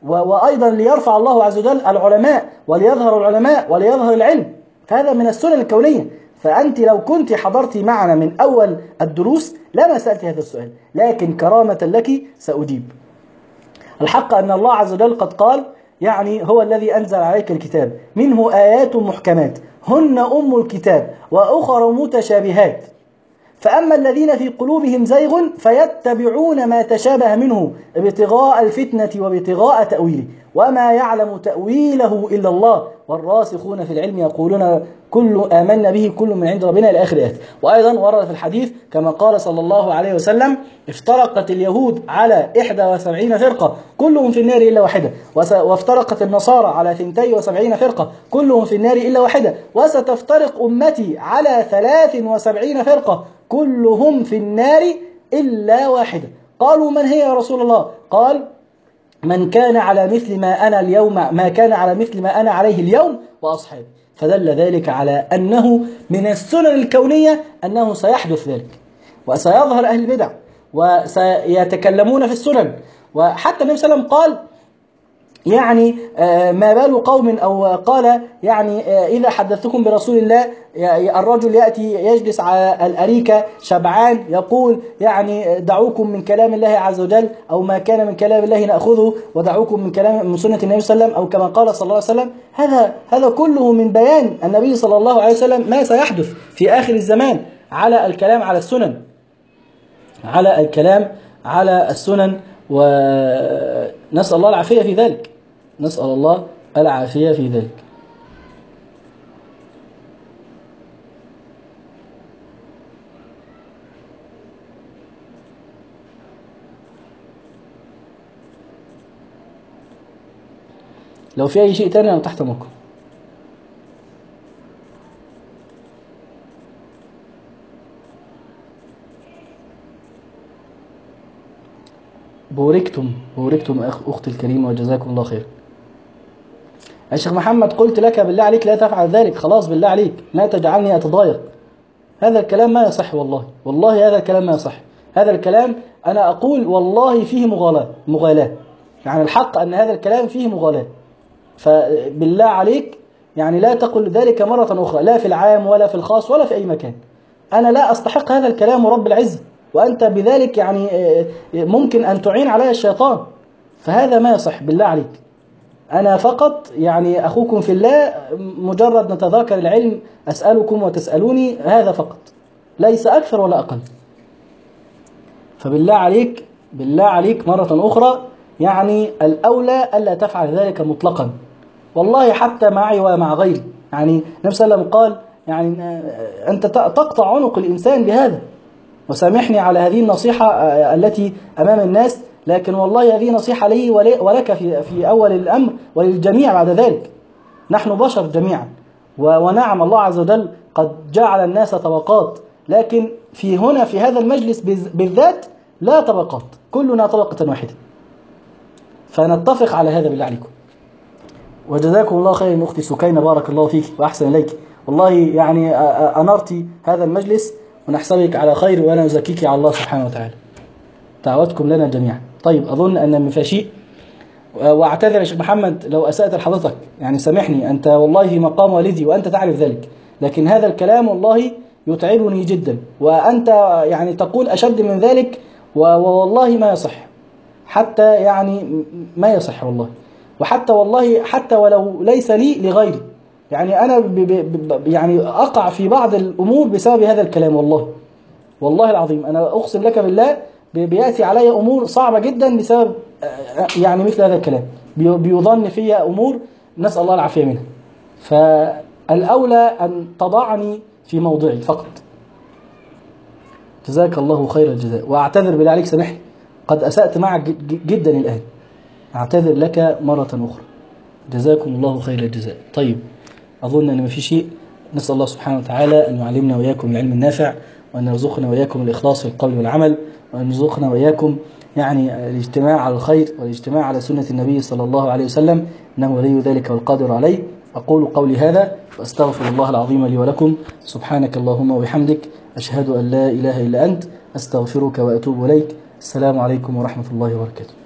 وأيضا ليرفع الله عز وجل العلماء وليظهر العلماء وليظهر العلم، فهذا من السنن الكونية. فأنت لو كنت حضرت معنا من أول الدروس لما سألت هذا السؤال، لكن كرامة لك سأجيب. الحق أن الله عز وجل قد قال يعني هو الذي أنزل عليك الكتاب منه آيات محكمات هن أم الكتاب وأخر متشابهات، فأما الذين في قلوبهم زيغ فيتبعون ما تشابه منه ابتغاء الفتنة وابتغاء تأويله وما يعلم تأويله إلا الله والراسخون في العلم يقولون كل آمنا به كل من عند ربنا إلى آخر الآيات. وأيضا ورد في الحديث كما قال صلى الله عليه وسلم افترقت اليهود على إحدى وسبعين فرقة كلهم في النار إلا واحدة، وافترقت النصارى على ثنتي وسبعين فرقة كلهم في النار إلا واحدة، وستفترق أمتي على ثلاث وسبعين فرقة كلهم في النار إلا واحدة. قالوا من هي يا رسول الله؟ قال من كان على مثل ما أنا اليوم ما كان على مثل ما أنا عليه اليوم وأصحابي. فدل ذلك على أنه من السنن الكونية أنه سيحدث ذلك، وسيظهر أهل البدع وسيتكلمون في السنن. وحتى النبي صلى الله عليه وسلم قال يعني ما بال قوم، أو قال يعني إذا حدثتكم برسول الله الرجل يأتي يجلس على الأريكة شبعان يقول يعني دعوكم من كلام الله عز وجل، أو ما كان من كلام الله نأخذه ودعوكم من كلام من سنة النبي صلى الله عليه وسلم، أو كما قال صلى الله عليه وسلم. هذا هذا كله من بيان النبي صلى الله عليه وسلم ما سيحدث في آخر الزمان على الكلام على السنن، على الكلام على السنن. ونسأل الله العافية في ذلك، نسأل الله العافية في ذلك. لو في أي شيء تاني أنا تحت أمركم. بوركتم بوركتم أختي الكريمة وجزاكم الله خير. يا شيخ محمد قلت لك بالله عليك لا تفعل ذلك، خلاص بالله عليك لا تجعلني أتضايق. هذا الكلام ما يصح، والله والله هذا الكلام ما يصح. هذا الكلام أنا أقول والله فيه مغالاة مغالاة يعني الحق أن هذا الكلام فيه مغالاة، فبالله عليك يعني لا تقل ذلك مرة أخرى، لا في العام ولا في الخاص ولا في أي مكان. أنا لا أستحق هذا الكلام رب العزة، وأنت بذلك يعني ممكن أن تعين علي الشيطان، فهذا ما يصح بالله عليك. أنا فقط يعني أخوكم في الله، مجرد نتذاكر العلم، أسألكم وتسألوني، هذا فقط ليس أكثر ولا أقل. فبالله عليك بالله عليك مرة أخرى يعني الأولى ألا تفعل ذلك مطلقا، والله حتى معي ومع غيري. يعني النبي صلى الله عليه وسلم قال يعني أنت تقطع عنق الإنسان بهذا. وسامحني على هذه النصيحة التي أمام الناس، لكن والله هذه نصيحة لي ولك في في أول الأمر وللجميع بعد ذلك. نحن بشر جميعا، ونعم الله عز وجل قد جعل الناس طبقات، لكن في هنا في هذا المجلس بالذات لا طبقات، كلنا طبقة واحدة. فنتفق على هذا بالله عليكم. وجزاكم الله خير أختي سكينة، بارك الله فيك وأحسن إليك. والله يعني أنرتي هذا المجلس ونحسبك على خير، وأنا أزكيك على الله سبحانه وتعالى. دعوتكم لنا جميعا. طيب أظن أن من فشيء، وأعتذر يا شيخ محمد لو أسأت لحضرتك، يعني سامحني، أنت والله في مقام والدي وأنت تعرف ذلك، لكن هذا الكلام والله يتعبني جدا، وأنت يعني تقول أشد من ذلك، والله ما يصح، حتى يعني ما يصح والله. وحتى والله حتى ولو ليس لي لغيري، يعني أنا ب ب يعني أقع في بعض الأمور بسبب هذا الكلام، والله والله العظيم أنا أقسم لك بالله بيأتي علي أمور صعبة جدا بسبب يعني مثل هذا الكلام، بيظن فيها أمور نسأل الله العافية منها. فالأولى أن تضعني في موضعي فقط. جزاك الله خير الجزاء، وأعتذر بالله عليك، سامحني قد أسأت معك جدا الآن، أعتذر لك مرة أخرى. جزاكم الله خير الجزاء. طيب أظن أن ما في شيء. نسأل الله سبحانه وتعالى أن يعلمنا وإياكم العلم النافع، وأن يرزقنا وإياكم الإخلاص في القول والعمل، وأن يرزقنا وإياكم يعني الاجتماع على الخير والاجتماع على سنة النبي صلى الله عليه وسلم، إنه ولي ذلك والقادر عليه. أقول قولي هذا وأستغفر الله العظيم لي ولكم. سبحانك اللهم وبحمدك، أشهد أن لا إله إلا أنت، أستغفرك وأتوب إليك. السلام عليكم ورحمة الله وبركاته.